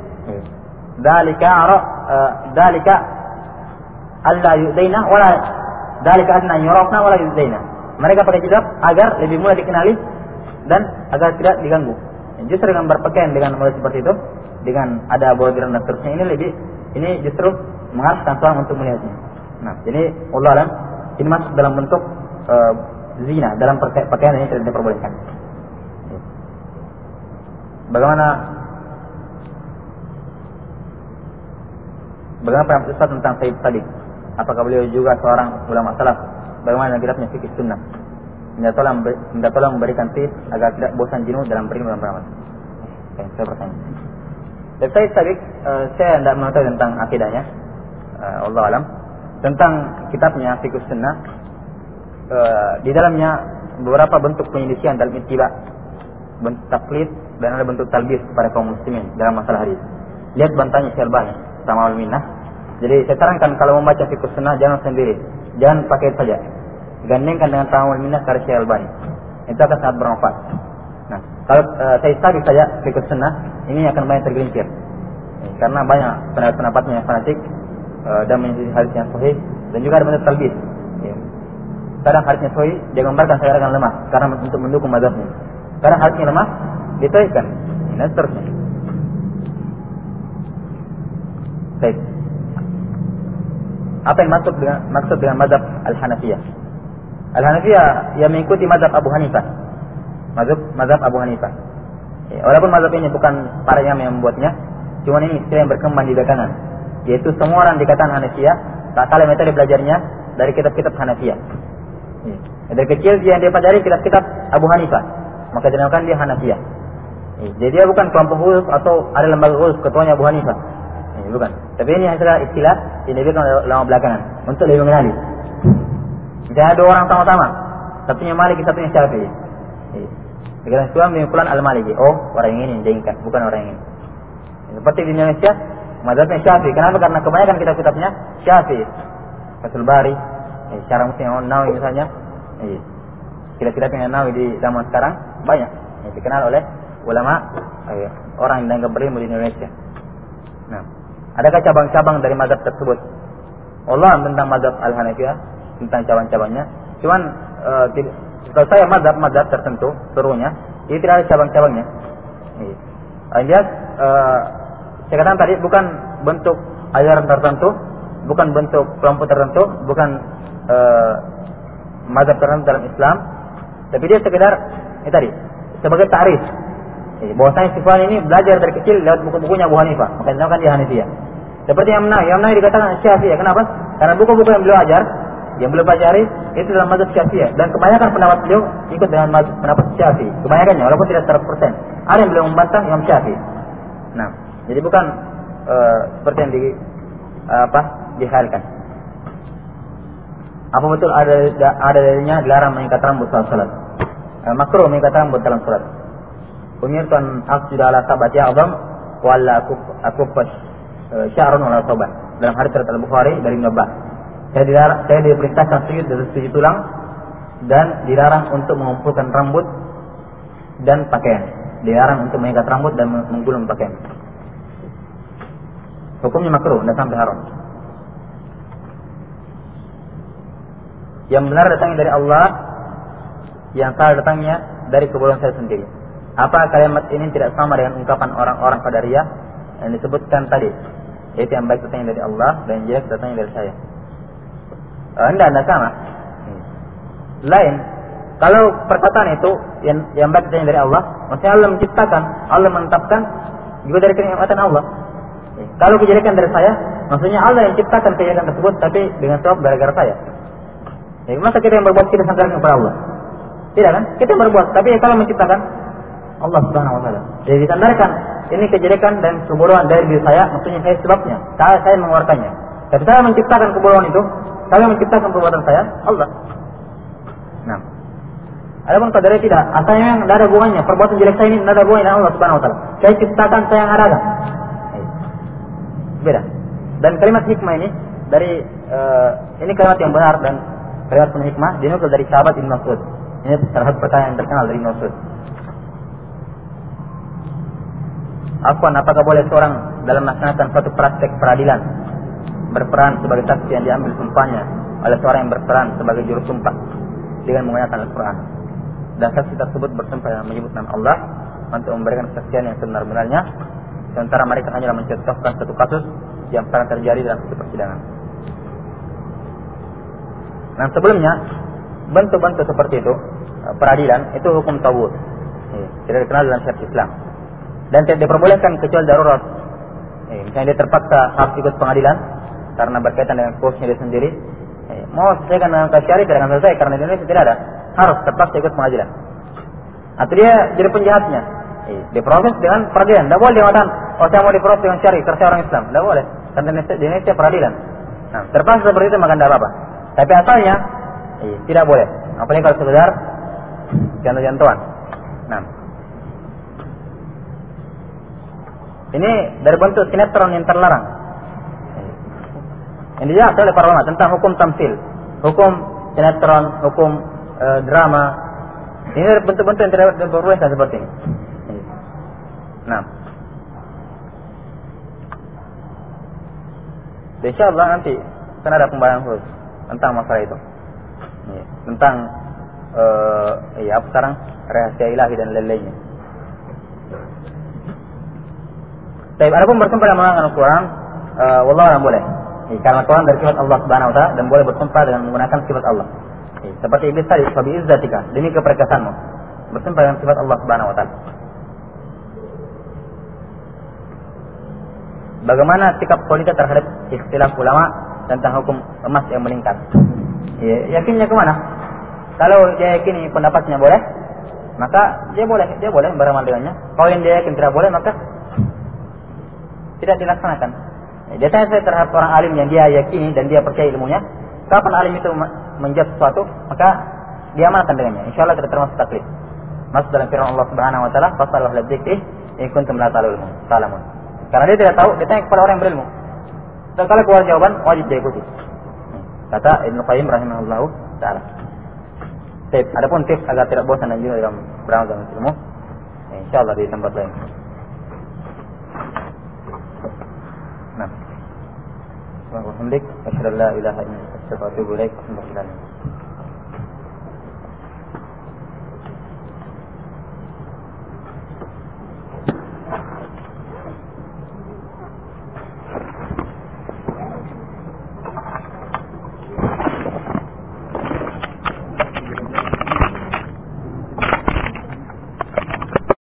Dalika alla yudaina wala dalika adna yurafna wala yudaina. Mereka pakai jilbab agar lebih mudah dikenali dan agar tidak diganggu. Justru dengan berpakaian dengan model seperti itu, dengan ada bordiran dan seterusnya, ini justru mengharuskan seorang untuk melihatnya. Nah, jadi Allah alam ini masuk dalam bentuk zina, dalam pakaian ini tidak diperbolehkan. Bagaimana pendapat Ustaz tentang Sayyid Sadiq? Apakah beliau juga seorang ulama salaf? Bagaimana kitabnya fikih sunnah? Minta tolong memberikan tips agar tidak bosan jenuh dalam berilmu dan beramal. Saya bertanya. Sayyid Sadiq, saya tidak mengetahui tentang akidahnya. Allah alam. Tentang kitabnya fikih sunnah, di dalamnya beberapa bentuk penyelisihan dalam ittiba, bentuk taklid dan ada bentuk talbis kepada kaum muslimin dalam masalah hadis. Lihat bantahannya Syalbani sama Al-Minnah. Jadi saya sarankan kalau membaca fikih sunnah jangan sendiri, jangan pakai saja, gandengkan dengan Tamamul Minnah karya Syalbani. Itu akan sangat bermanfaat. Nah, kalau saya tarik saja fikih sunnah, ini akan banyak tergelincir karena banyak pendapat-pendapatnya yang fanatik dan menjadi hadis yang sahih dan juga ada bentuk talbis. Kadang hadisnya sahih dia gambarkan seakan lemah karena untuk mendukung mazhabnya. Kadang hadisnya lemah ditoikan. Ini seterusnya. Baik. Apa yang maksud dengan mazhab Al-Hanafiyah? Al-Hanafiyah yang mengikuti mazhab Abu Hanifah. Mazhab Abu Hanifah. Walaupun mazhab ini bukan para imam yang membuatnya, cuma ini istilah yang berkembang di belakangan. Yaitu semua orang dikatakan Hanafiyah, tak kalah metode belajarnya dari kitab-kitab Hanafiyah. Dari kecil dia pelajari kitab-kitab Abu Hanifah, maka dinamakan dia Hanafiyah. Jadi dia bukan kelompok khusus atau ada lembaga khusus ketuanya Abu Hanifah. Bukan. Tapi ini adalah istilah yang diberikan oleh ulama belakangan untuk lebih mengenali. Misalnya ada orang sama-sama, satunya Maliki, satunya Syafi'i. Dikatakan Islam menyimpulkan Al-Maliki. Oh, orang yang ini diingat, bukan orang yang ini. Seperti di Indonesia, mazhabnya Syafi'i. Kenapa? Karena kebanyakan kitab-kitabnya Syafi'i. Fathul Bari, Syarah Muslim Nawawi misalnya. Kitab-kitab yang Nawawi di zaman sekarang banyak yang dikenal oleh ulama orang yang dianggap berilmu di Indonesia. Nah, adakah cabang-cabang dari mazhab tersebut? Allah tentang mazhab Al-Hanafiyah, tentang cabang-cabangnya. Cuman kalau saya mazhab tertentu seluruhnya, ini tidak ada cabang-cabangnya. Alias saya katakan tadi bukan bentuk ajaran tertentu, bukan bentuk kelompok tertentu, bukan mazhab tertentu dalam Islam, tapi dia sekedar tadi sebagai ta'rif. Bahwasanya sifat ini belajar dari kecil lewat buku-bukunya Abu Hanifah, maka dinamakan dia Hanifiyah. Seperti yang Nawawi dikatakan Syafi'iyah. Kenapa? Karena buku-buku yang beliau ajar, yang beliau pelajari itu dalam mazhab Syafi'iyah, dan kebanyakan pendapat beliau ikut dengan pendapat Syafi'i. Kebanyakannya, walaupun tidak 100%. Ada yang beliau membantah Imam Syafi'i. Nah, jadi bukan seperti yang dikhayalinkan. Apa betul ada dalilnya dilarang mengikat rambut saat salat? Makruh mengikat rambut dalam salat. Umirtu an asjuda ala sab'ati a'zam wa alla akuffa sya'ran ala sabah. Dalam hadis riwayat Al-Bukhari dari Ibnu Abbas. Saya diperintahkan sujud dari 7 tulang dan dilarang untuk mengumpulkan rambut dan pakaian. Dilarang untuk mengikat rambut dan menggulung pakaian. Hukumnya makruh, tidak sampai haram. Yang benar datangnya dari Allah, yang salah datangnya dari kebodohan saya sendiri. Apa kalimat ini tidak sama dengan ungkapan orang-orang Qadariyah yang disebutkan tadi, yaitu yang baik datangnya dari Allah dan yang jelek datangnya dari saya? Tidak sama. Lain. Kalau perkataan itu yang baik datangnya dari Allah, maksudnya Allah menciptakan, Allah menetapkan juga dari kenikmatan Allah. Kalau kejelekan dari saya, maksudnya Allah yang ciptakan kejelekan tersebut, tapi dengan sebab gara-gara saya. Masa kita yang berbuat kita sandarkan kepada Allah? Tidak kan? Kita yang berbuat, tapi kalau menciptakan Allah Subhanahu wa taala. Jadi disandarkan ini kejelekan dan kebodohan dari diri saya, maksudnya saya sebabnya. Saya mengeluarkannya. Tapi saya menciptakan kebodohan itu, saya menciptakan perbuatan saya, Allah. Nah, adapun Qadariyah tidak, asalnya tidak ada hubungannya. Perbuatan jelek saya ini tidak ada hubungannya dengan Allah Subhanahu wa taala. Saya ciptakan, saya yang adakan. Beda. Dan kalimat hikmah ini dari ini kalimat yang benar dan kalimat penuh hikmah dinukil dari sahabat Ibnu Mas'ud. Ini salah satu pertanyaan yang terkenal dari Ibnu Mas'ud. Apakah boleh seorang dalam melaksanakan suatu praktek peradilan berperan sebagai saksi yang diambil sumpahnya oleh seorang yang berperan sebagai juru sumpah dengan menggunakan Al-Quran, dan saksi tersebut bersumpah dengan menyebut nama Allah untuk memberikan kesaksian yang sebenar-benarnya, sementara mereka hanya mencontohkan satu kasus yang pernah terjadi dalam satu persidangan. Nah, sebelumnya bentuk-bentuk seperti itu peradilan itu hukum tawud, tidak dikenal dalam syariat Islam dan tidak diperbolehkan kecuali darurat. Misalnya dia terpaksa harus ikut pengadilan karena berkaitan dengan kursusnya dia sendiri, mau selesaikan dengan syariat tidak akan selesai karena di Indonesia tidak ada, harus terpaksa ikut pengadilan. Atau dia jadi penjahatnya, diproses dengan peradilan. Tidak boleh dia mengatakan, oh saya mau diproses dengan syariat karena saya orang Islam. Tidak boleh, karena di Indonesia peradilan. Nah, terpaksa seperti itu maka tidak apa-apa. Tapi asalnya tidak boleh, apalagi kalau sekedar jantung-jantungan. Nah, ini dari bentuk sinetron yang terlarang. Yang dijelaskan oleh para ulama tentang hukum tamsil, hukum sinetron, hukum drama. Ini dari bentuk-bentuk yang tidak diperbolehkan seperti ini. Nah, insyaallah nanti akan ada pembahasan khusus tentang masalah itu. Tentang apa sekarang rahasia ilahi dan lain-lainnya. Tapi adapun bersumpah dalam menggunakan Al-Quran, wallahu a'lam boleh. Karena Quran dari sifat Allah Subhanahu wa taala dan boleh bersumpah dengan menggunakan sifat Allah. Seperti iblis tadi, "Fa bi izzatika", demi keperkasaanmu. Bersumpah dengan sifat Allah Subhanahu wa taala. Bagaimana sikap kita terhadap ikhtilaf ulama tentang hukum emas yang melingkar? Yakinnya kemana? Kalau dia yakini pendapatnya boleh, maka dia boleh beramal dengannya. Kalau yang dia yakin tidak boleh, maka tidak dilaksanakan. Dia tanya saya terhadap orang alim yang dia yakini dan dia percaya ilmunya, kapan alim itu menjawab sesuatu, maka dia amalkan dengannya. Insya Allah tidak termasuk taklid. Masuk dalam firman Allah Subhanahu wa taala, "Fasalu ahla dzikri in kuntum la ta'lamun." Karena dia tidak tahu, dia tanya kepada orang yang berilmu. Dan kalau keluar jawaban, wajib dia ikuti. Kata Ibnu Qayyim rahimahullahu taala. Adapun tips agar tidak bosan dan juga dalam beramal dengan ilmu, insyaallah di tempat lain. Nah. Alhamdulillah, asyhadu an la ilaha illallah wa atubu ilaik.